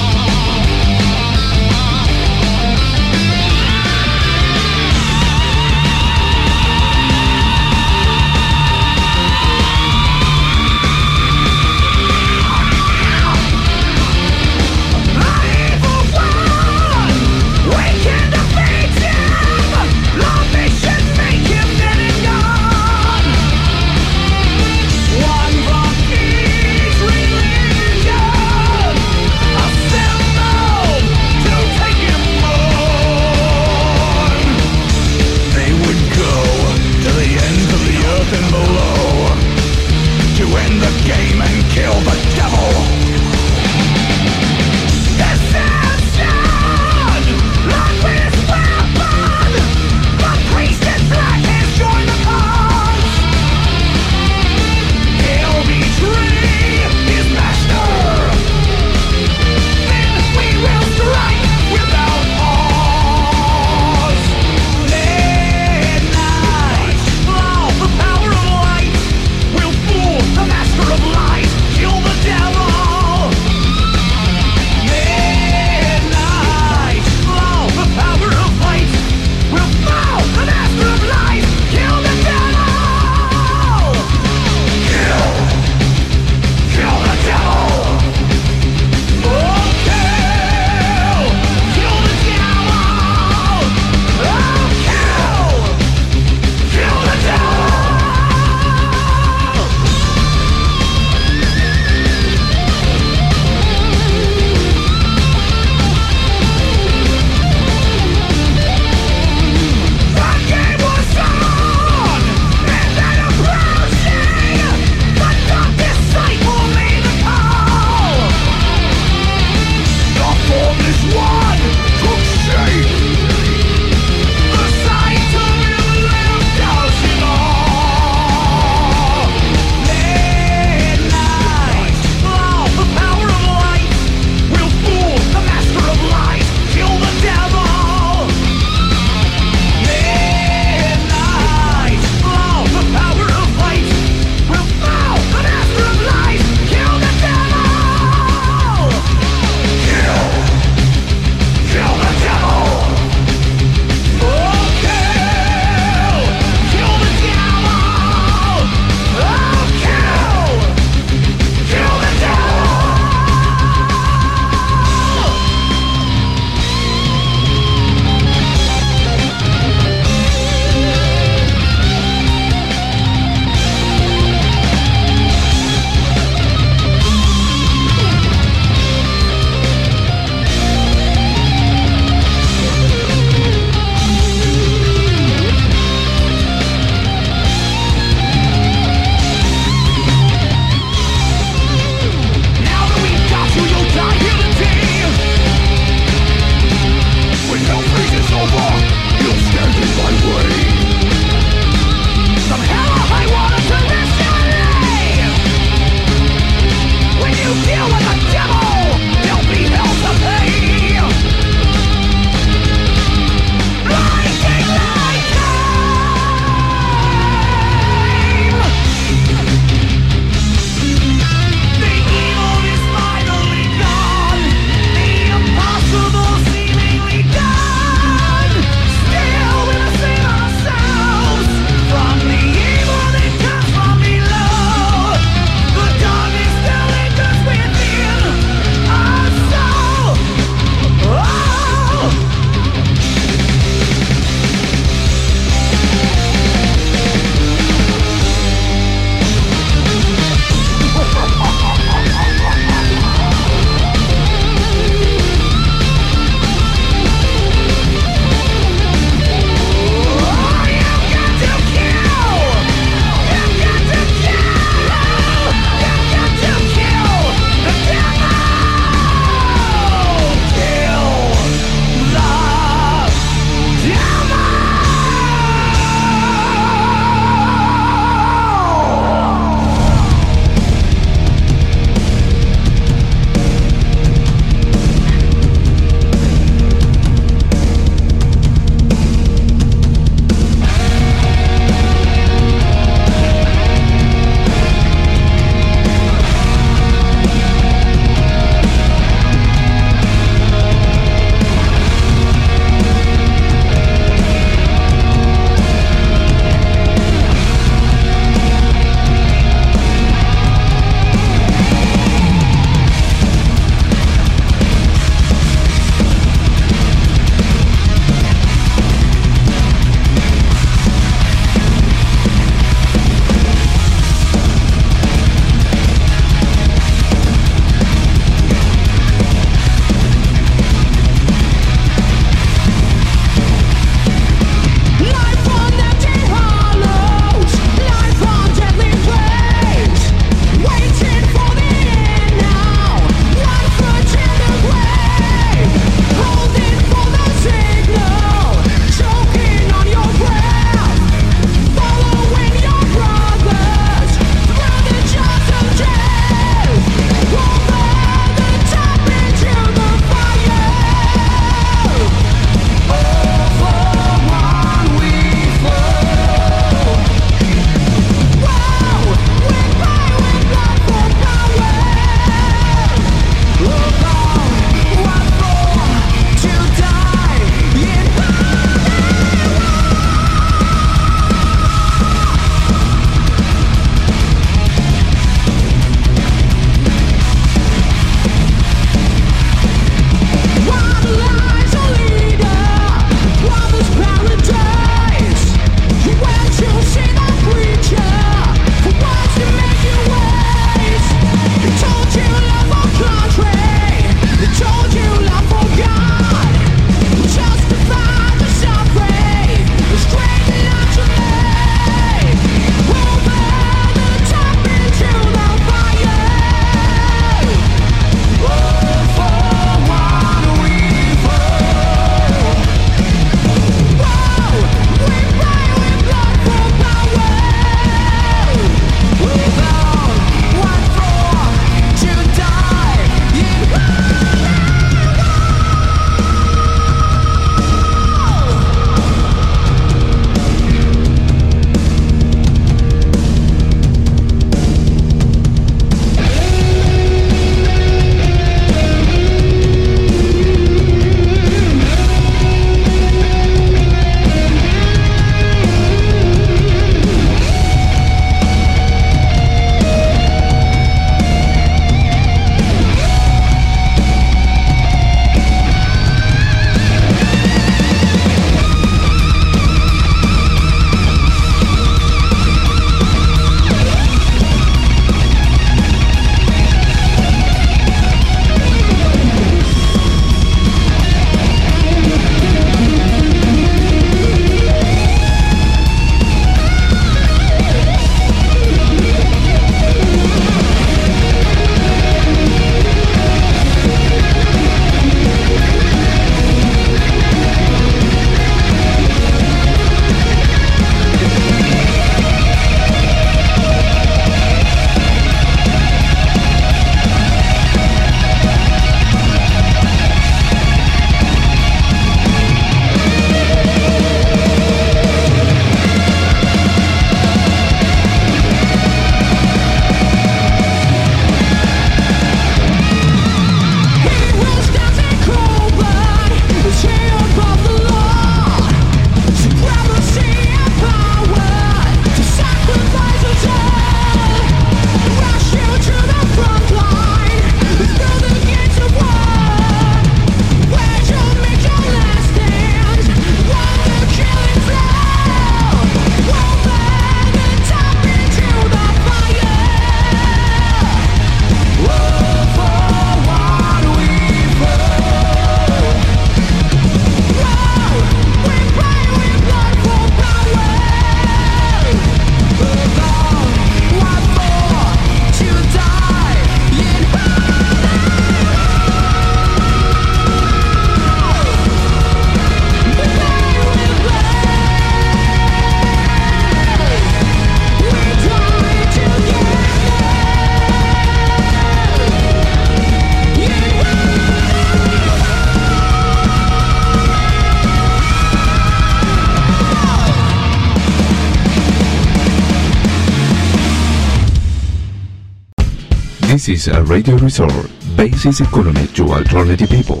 This is a radio resort, Basis Economy to Alternative People,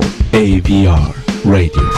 AVR Radio.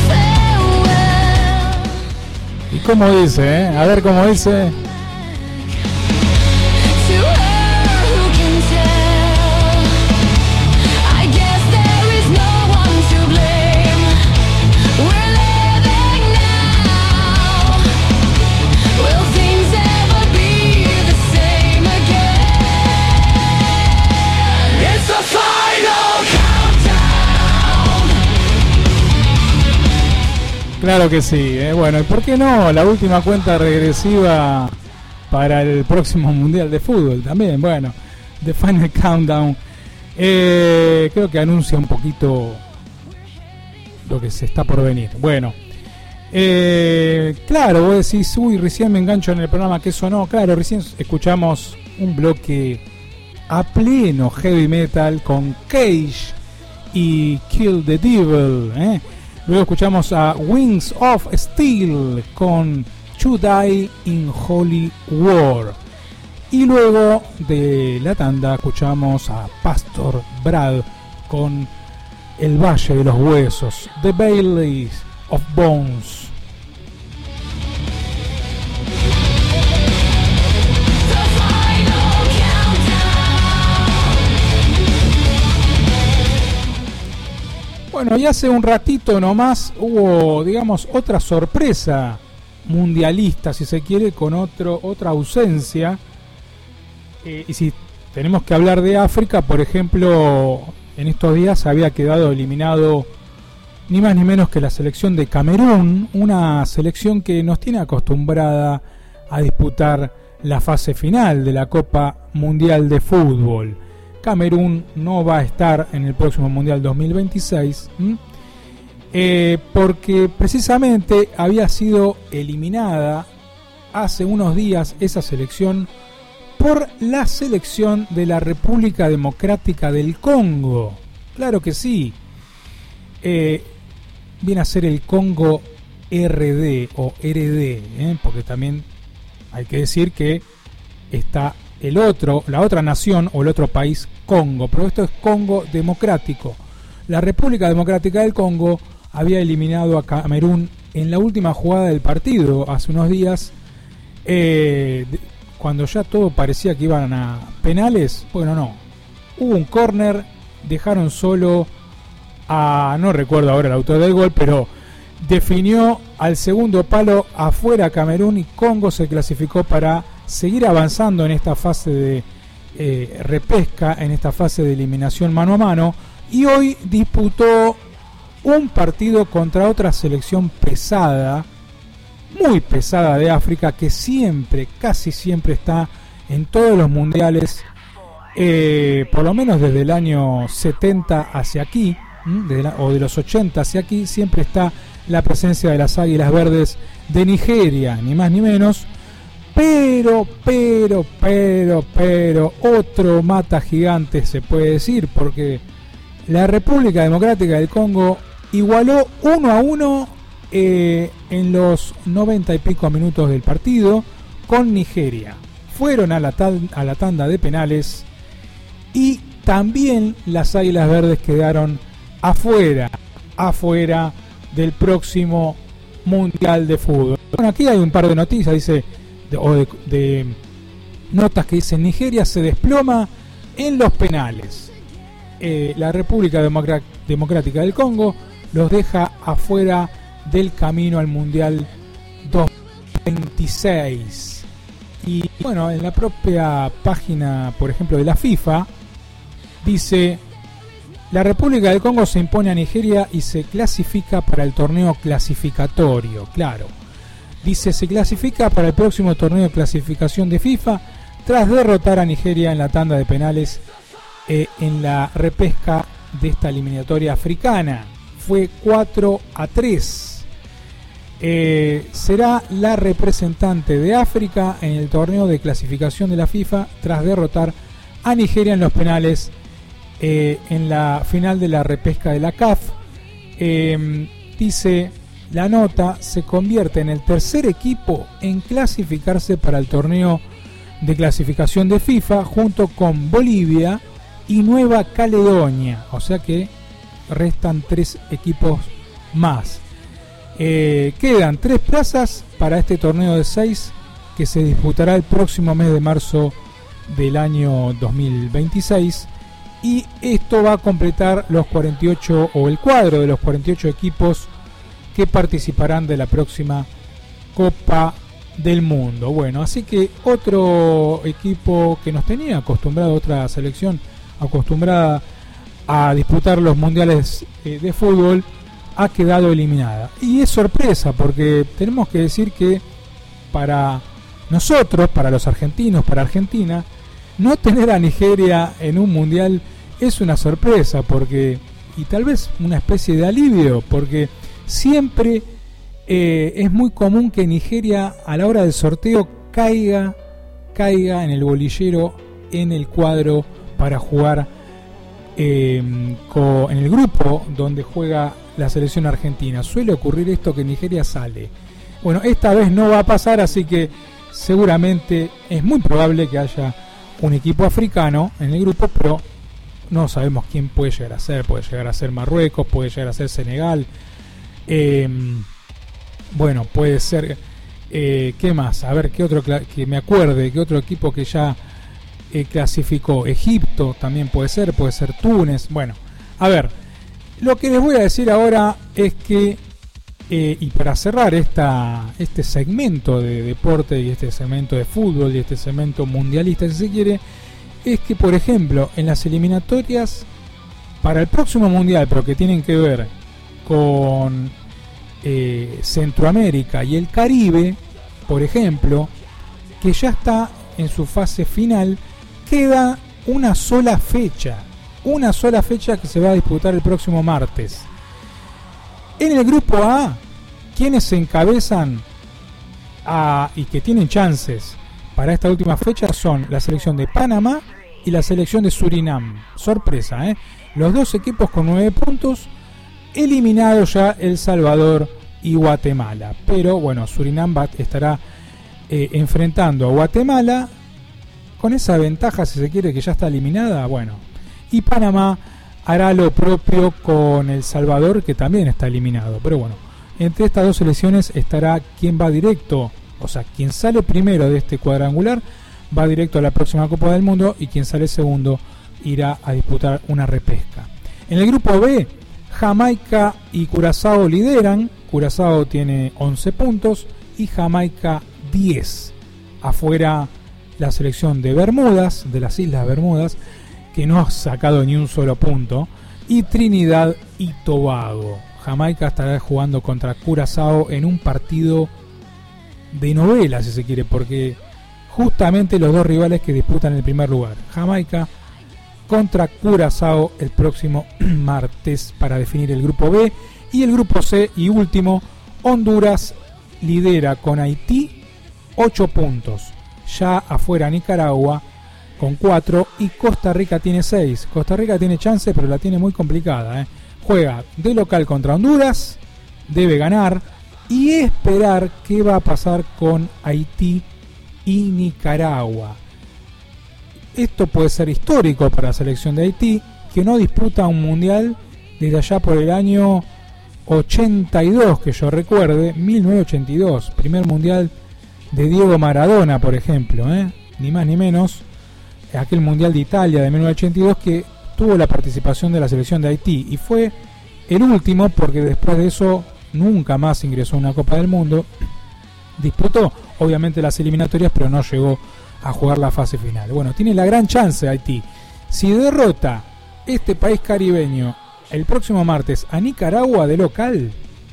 ¿Cómo dice, A ver cómo dice. Claro que sí, bueno, ¿y por qué no? La última cuenta regresiva para el próximo Mundial de Fútbol también, bueno, The Final Countdown, creo que anuncia un poquito lo que se está por venir. Bueno, claro, vos decís, uy, recién me engancho en el programa, que eso no, claro, recién escuchamos un bloque a pleno heavy metal con Cage y Kill the Devil, Luego escuchamos a Wings of Steel con To Die in Holy War. Y luego de la tanda escuchamos a Pastor Brad con El Valle de los Huesos, The Valleys of Bones. Bueno, y hace un ratito nomás hubo, digamos, otra sorpresa mundialista, si se quiere, con otra ausencia. Y si tenemos que hablar de África, por ejemplo, en estos días había quedado eliminado ni más ni menos que la selección de Camerún, una selección que nos tiene acostumbrada a disputar la fase final de la Copa Mundial de Fútbol. Camerún no va a estar en el próximo Mundial 2026 porque precisamente había sido eliminada hace unos días esa selección por la selección de la República Democrática del Congo. Claro que sí, viene a ser el Congo RD o RD, porque también hay que decir que está la otra nación o el otro país, Congo, pero esto es Congo Democrático. La República Democrática del Congo había eliminado a Camerún en la última jugada del partido hace unos días, cuando ya todo parecía que iban a penales. Bueno, no, hubo un córner, dejaron solo a, no recuerdo ahora el autor del gol, pero definió al segundo palo afuera Camerún, y Congo se clasificó para seguir avanzando en esta fase de repesca, en esta fase de eliminación mano a mano, y hoy disputó un partido contra otra selección pesada, muy pesada de África, que siempre, casi siempre está en todos los mundiales, por lo menos desde el año 70 hacia aquí, o de los 80 hacia aquí, siempre está la presencia de las Águilas Verdes de Nigeria, ni más ni menos. Pero, otro mata gigante se puede decir, porque la República Democrática del Congo igualó 1-1 en los 90 y pico minutos del partido con Nigeria. Fueron a la tanda de penales y también las Águilas Verdes quedaron afuera del próximo Mundial de Fútbol. Bueno, aquí hay un par de noticias, dice, de notas que dicen: Nigeria se desploma en los penales. La República Democrática del Congo los deja afuera del camino al Mundial 2026. Y bueno, en la propia página, por ejemplo, de la FIFA, dice: la República del Congo se impone a Nigeria y se clasifica para el torneo clasificatorio. Claro, dice, se clasifica para el próximo torneo de clasificación de FIFA tras derrotar a Nigeria en la tanda de penales en la repesca de esta eliminatoria africana. Fue 4-3. Será la representante de África en el torneo de clasificación de la FIFA tras derrotar a Nigeria en los penales en la final de la repesca de la CAF. Dice la nota: se convierte en el tercer equipo en clasificarse para el torneo de clasificación de FIFA, junto con Bolivia y Nueva Caledonia. O sea que restan 3 equipos más. Quedan 3 plazas para este torneo de 6 que se disputará el próximo mes de marzo del año 2026, y esto va a completar los 48 o el cuadro de los 48 equipos que participarán de la próxima Copa del Mundo. Bueno, así que otro equipo que nos tenía acostumbrado, otra selección acostumbrada a disputar los mundiales de fútbol, ha quedado eliminada. Y es sorpresa, porque tenemos que decir que para nosotros, para los argentinos, para Argentina, no tener a Nigeria en un mundial es una sorpresa, porque, y tal vez una especie de alivio, porque siempre es muy común que Nigeria a la hora del sorteo caiga en el bolillero, en el cuadro para jugar en el grupo donde juega la selección argentina. Suele ocurrir esto, que Nigeria sale. Bueno, esta vez no va a pasar, así que seguramente es muy probable que haya un equipo africano en el grupo, pero no sabemos quién puede llegar a ser. Puede llegar a ser Marruecos, puede llegar a ser Senegal, bueno, puede ser ¿qué más? A ver, ¿qué otro que me acuerde? ¿Qué otro equipo que ya clasificó? Egipto también puede ser Túnez. Bueno, a ver, lo que les voy a decir ahora es que y para cerrar este segmento de deporte y este segmento de fútbol y este segmento mundialista, si se quiere, es que, por ejemplo, en las eliminatorias para el próximo mundial, pero que tienen que ver con Centroamérica y el Caribe, por ejemplo, que ya está en su fase final, queda una sola fecha que se va a disputar el próximo martes. En el grupo A, quienes se encabezan y que tienen chances para esta última fecha son la selección de Panamá y la selección de Surinam. Sorpresa, ¿eh? Los dos equipos con 9 puntos, eliminados ya El Salvador y Guatemala. Pero bueno, Surinam estará enfrentando a Guatemala con esa ventaja, si se quiere, que ya está eliminada. Bueno, y Panamá hará lo propio con El Salvador, que también está eliminado. Pero bueno, entre estas dos selecciones estará quien va directo, o sea, quien sale primero de este cuadrangular va directo a la próxima Copa del Mundo, y quien sale segundo irá a disputar una repesca. En el grupo B, Jamaica y Curazao lideran. Curazao tiene 11 puntos y Jamaica 10. Afuera la selección de Bermudas, de las Islas Bermudas, que no ha sacado ni un solo punto, y Trinidad y Tobago. Jamaica estará jugando contra Curazao en un partido de novela, si se quiere, porque justamente los dos rivales que disputan el primer lugar, Jamaica contra Curazao, el próximo martes, para definir el grupo B. Y el grupo C y último, Honduras lidera con Haití 8 puntos, ya afuera Nicaragua con 4 y Costa Rica tiene 6. Costa Rica tiene chance, pero la tiene muy complicada, ¿eh? Juega de local contra Honduras, debe ganar y esperar qué va a pasar con Haití y Nicaragua. Esto puede ser histórico para la selección de Haití, que no disputa un mundial desde allá por el año 82, que yo recuerde, 1982, primer mundial de Diego Maradona, por ejemplo, ni más ni menos, aquel mundial de Italia de 1982 que tuvo la participación de la selección de Haití, y fue el último porque después de eso nunca más ingresó a una Copa del Mundo. Disputó obviamente las eliminatorias, pero no llegó a jugar la fase final. Bueno, tiene la gran chance Haití. Si derrota este país caribeño el próximo martes a Nicaragua de local,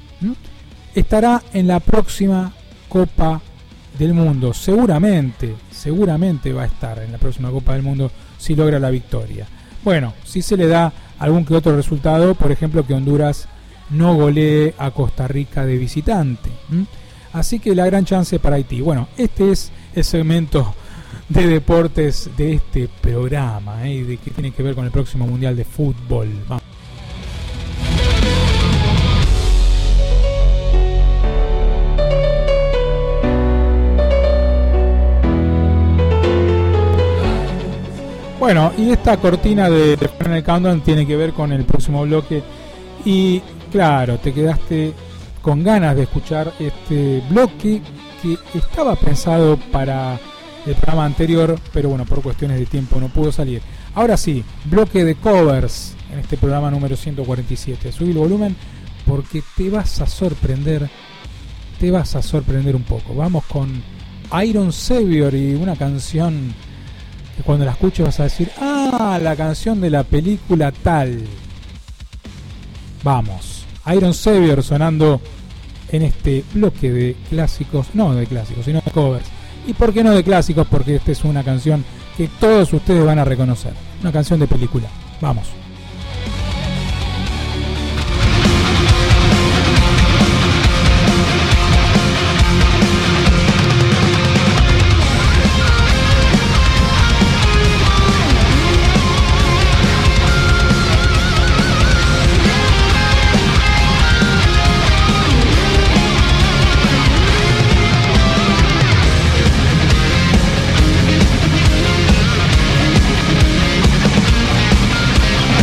estará en la próxima Copa del Mundo. Seguramente va a estar en la próxima Copa del Mundo si logra la victoria. Bueno, si se le da algún que otro resultado, por ejemplo que Honduras no golee a Costa Rica de visitante. Así que la gran chance para Haití. Bueno, este es el segmento de deportes de este programa, de que tiene que ver con el próximo Mundial de Fútbol. Vamos. Bueno, y esta cortina de Final Countdown tiene que ver con el próximo bloque. Y claro, te quedaste con ganas de escuchar este bloque que estaba pensado para el programa anterior, pero bueno, por cuestiones de tiempo no pudo salir. Ahora sí, bloque de covers en este programa número 147. Subí el volumen porque te vas a sorprender un poco. Vamos con Iron Savior y una canción que cuando la escuches vas a decir: ah, la canción de la película tal. Vamos. Iron Savior sonando en este bloque de clásicos, no de clásicos, sino de covers. ¿Y por qué no de clásicos? Porque esta es una canción que todos ustedes van a reconocer. Una canción de película. Vamos. Thank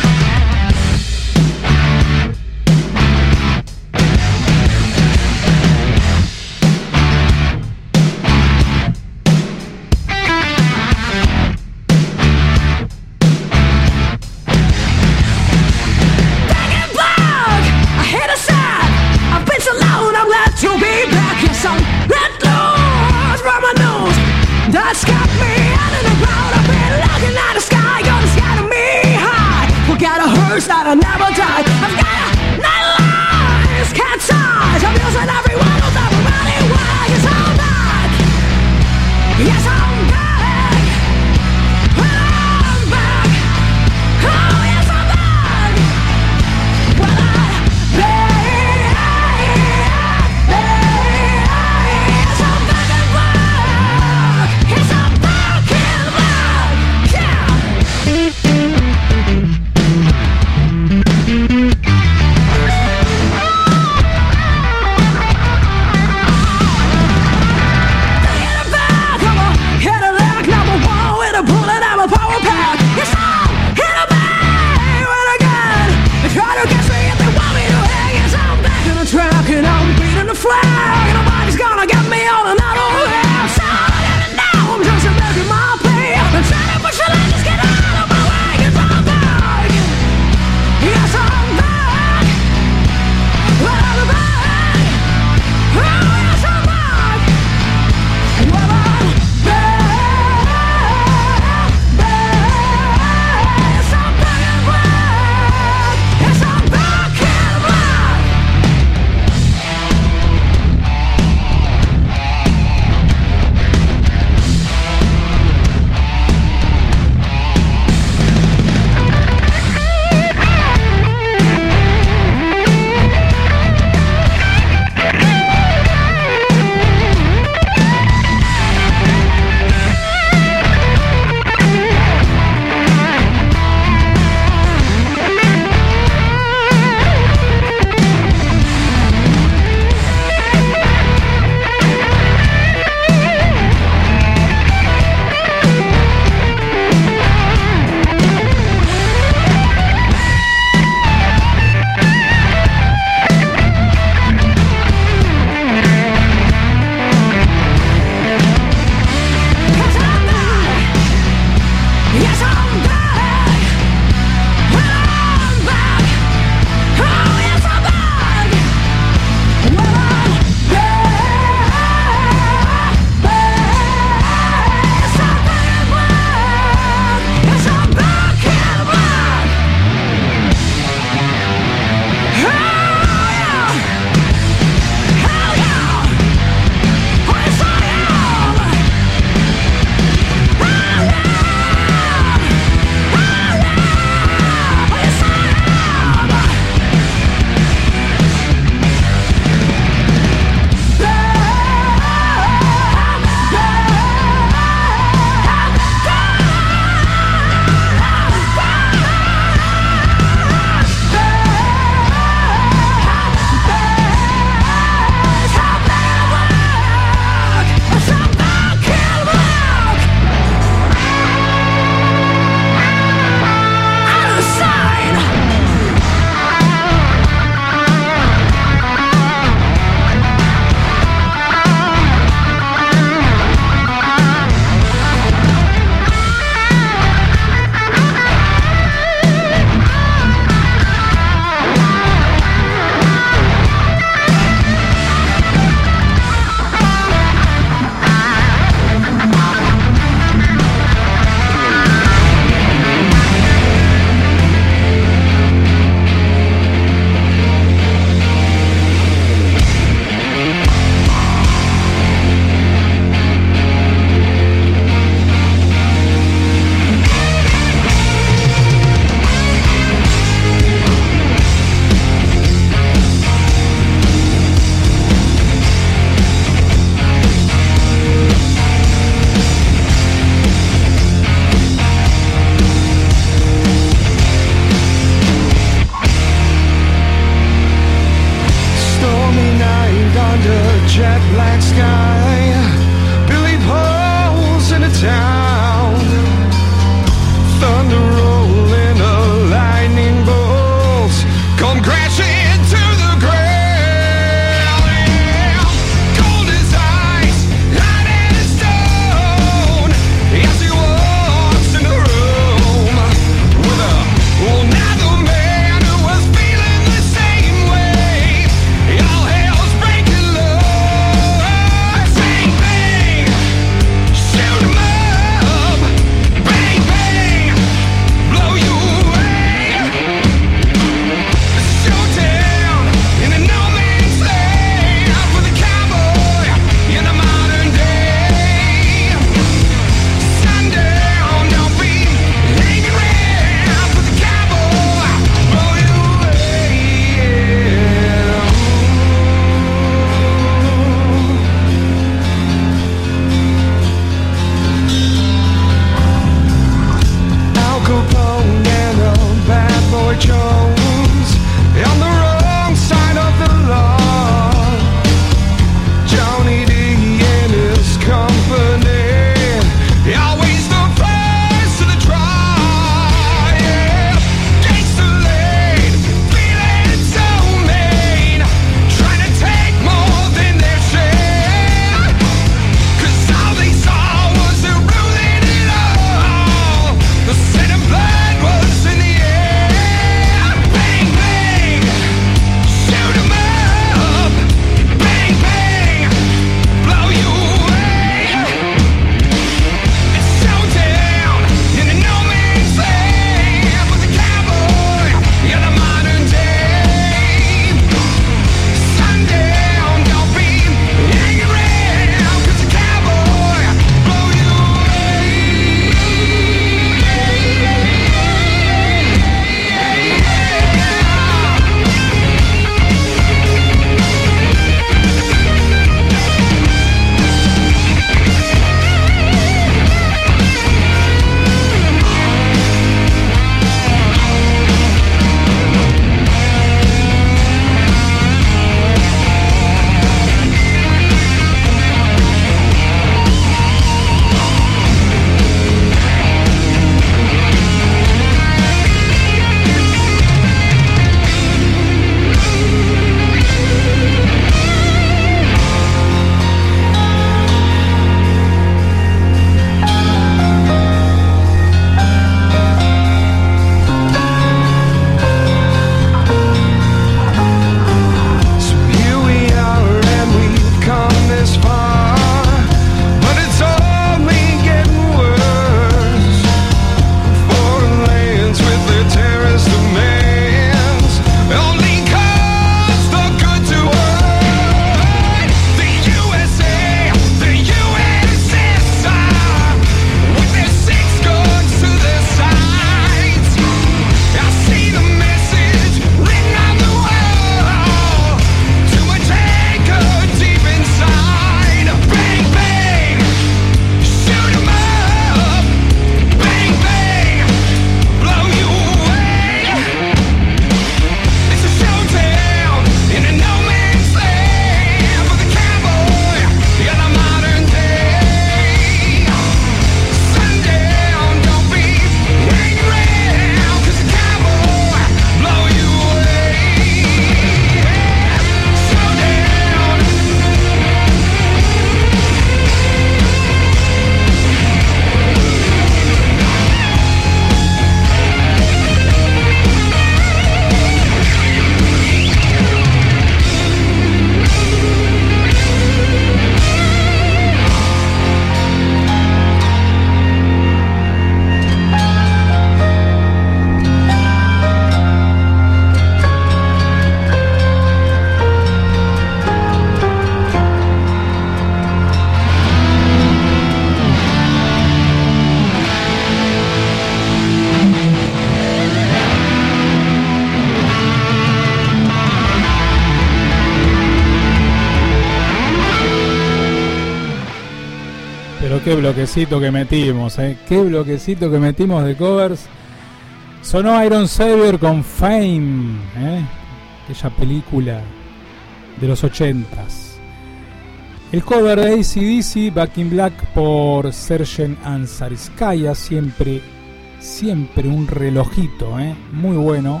qué bloquecito que metimos, qué bloquecito que metimos de covers. Sonó Iron Savior con Fame, aquella película de los 80s. El cover de AC/DC, Back in Black, por Sergeant Ansariskaya, siempre un relojito, muy bueno.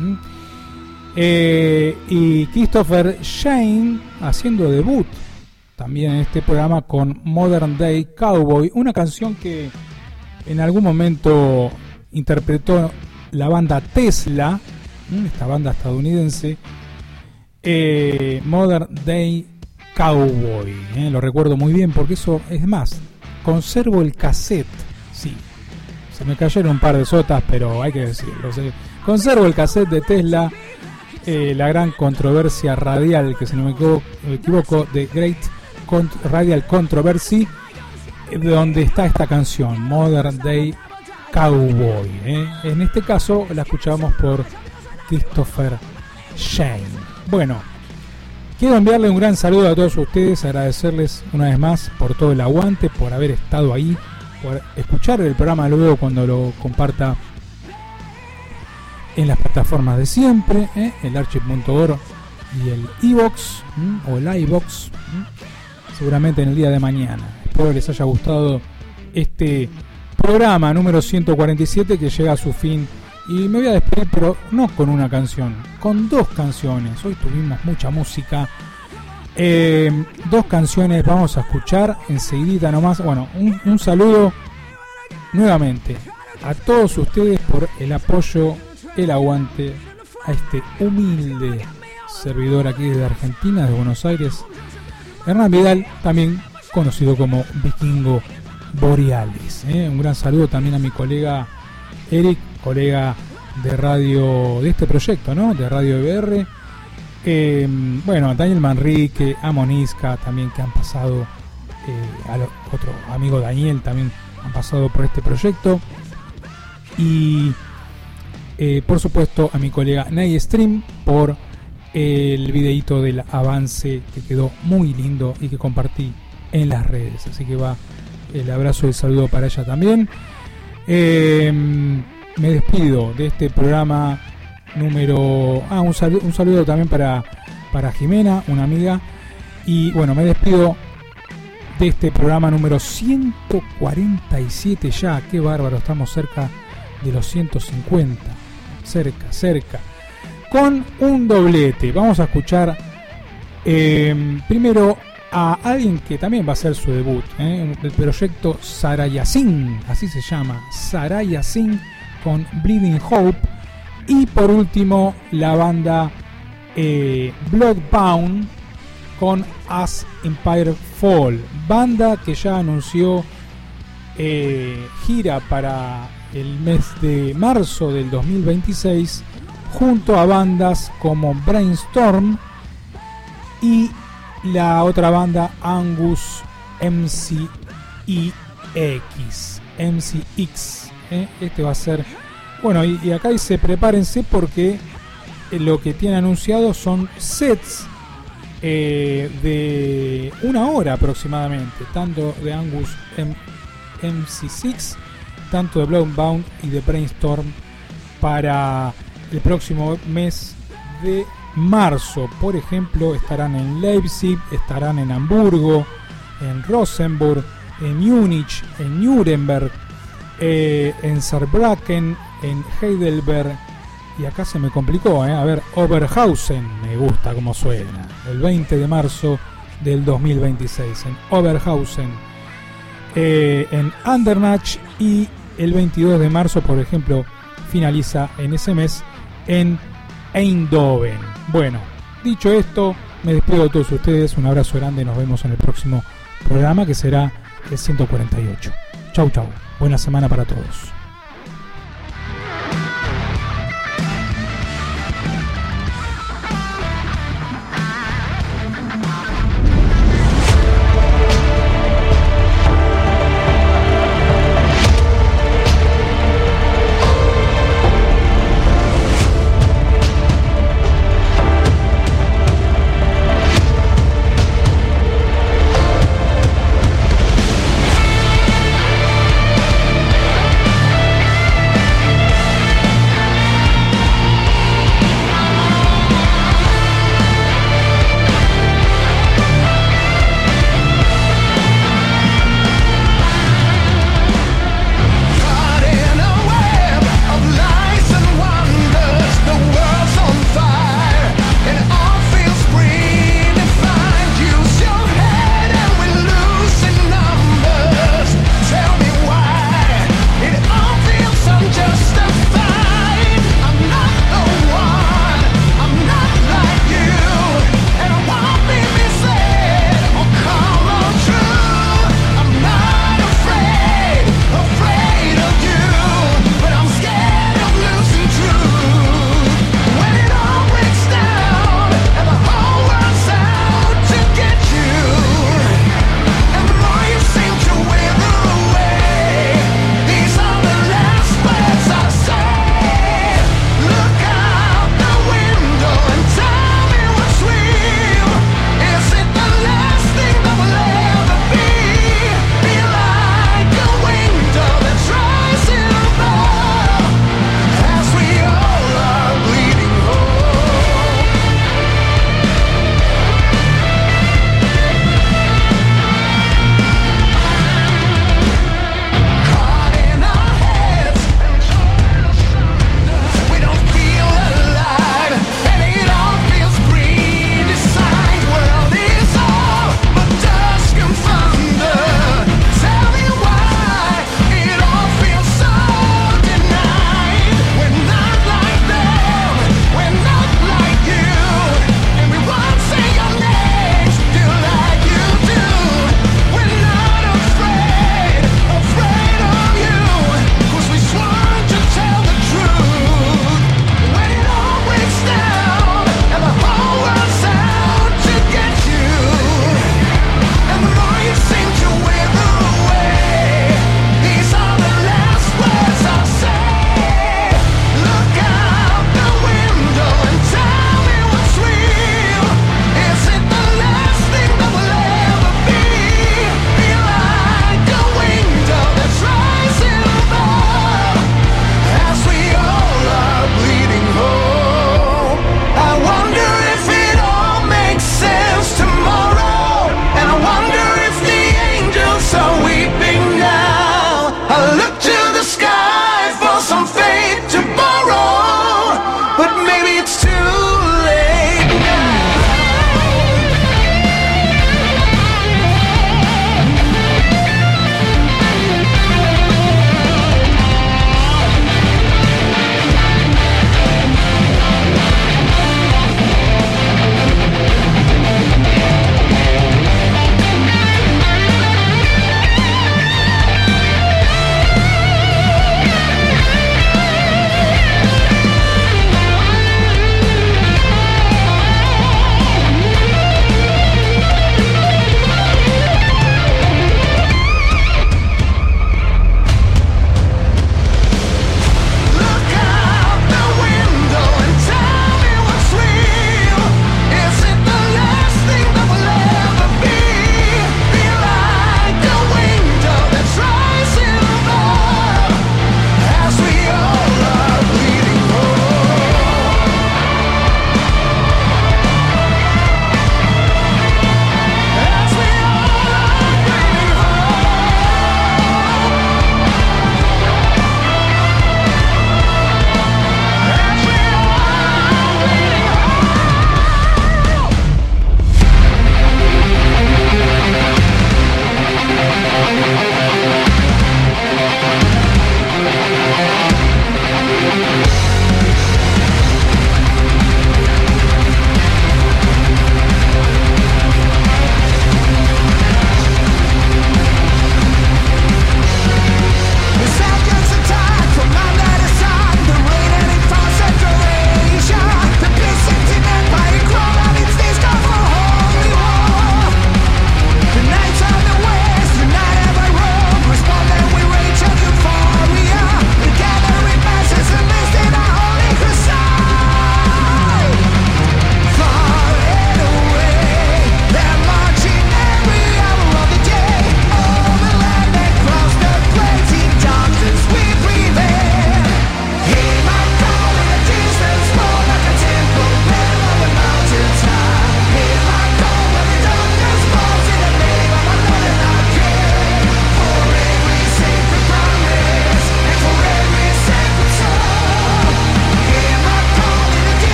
Y Christopher Shane haciendo debut también en este programa con Modern Day Cowboy, una canción que en algún momento interpretó la banda Tesla, esta banda estadounidense. Modern Day Cowboy, lo recuerdo muy bien porque eso es más, conservo el cassette, sí, se me cayeron un par de sotas, pero hay que decirlo, conservo el cassette de Tesla, la gran controversia radial, que si no me equivoco, The Great Radial Controversy, donde está esta canción, Modern Day Cowboy. En este caso la escuchamos por Christopher Shane. Bueno, quiero enviarle un gran saludo a todos ustedes, agradecerles una vez más por todo el aguante, por haber estado ahí, por escuchar el programa luego cuando lo comparta en las plataformas de siempre, el archive.org y el iVoox, o el iVoox, seguramente en el día de mañana. Espero les haya gustado este programa número 147 que llega a su fin. Y me voy a despedir, pero no con una canción, con dos canciones. Hoy tuvimos mucha música. Dos canciones vamos a escuchar enseguida nomás. Bueno, un saludo nuevamente a todos ustedes por el apoyo, el aguante a este humilde servidor aquí de Argentina, de Buenos Aires, Hernán Vidal, también conocido como Vikingo Borealis. Un gran saludo también a mi colega Eric, colega de radio, de este proyecto, ¿no? De Radio EBR. Bueno, a Daniel Manrique, a Monisca también, que han pasado, a otro amigo Daniel también han pasado por este proyecto. Y por supuesto a mi colega Nay Stream por el videíto del avance que quedó muy lindo y que compartí en las redes. Así que va el abrazo y el saludo para ella también. Me despido de este programa número... un saludo también para Jimena, una amiga. Y bueno, me despido de este programa número 147 ya. Qué bárbaro, estamos cerca de los 150. Cerca. Con un doblete. Vamos a escuchar primero a alguien que también va a hacer su debut, el proyecto Sarayasin, así se llama, Sarayasin, con Bleeding Hope. Y por último la banda Bloodbound con As Empire Fall, banda que ya anunció gira para el mes de marzo del 2026 junto a bandas como Brainstorm y la otra banda Angus MCX. Este va a ser, bueno, y acá dice prepárense porque lo que tiene anunciado son sets de una hora aproximadamente, tanto de Angus MC6, tanto de Bloodbound y de Brainstorm, para el próximo mes de marzo. Por ejemplo, estarán en Leipzig, estarán en Hamburgo, en Rosenburg, en Múnich, en Nuremberg, en Saarbrücken, en Heidelberg, y acá se me complicó, a ver, Oberhausen, me gusta como suena, el 20 de marzo del 2026 en Oberhausen, en Andernach, y el 22 de marzo, por ejemplo, finaliza en ese mes en Eindhoven. Bueno, dicho esto, me despido de todos ustedes, un abrazo grande, nos vemos en el próximo programa que será el 148. Chau, buena semana para todos.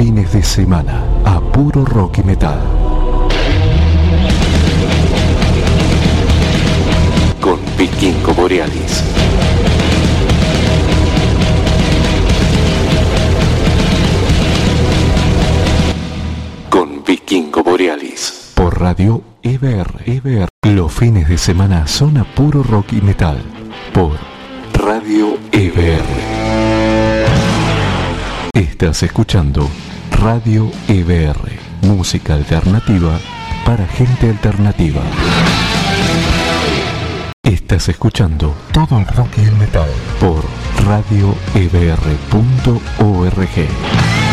fines de semana a puro rock y metal. Con Vikingo Borealis. Con Vikingo Borealis. Por Radio EBR. Los fines de semana son a puro rock y metal. Por Radio EBR. Estás escuchando Radio EBR. Música alternativa para gente alternativa. Estás escuchando todo el rock y el metal por radioebr.org.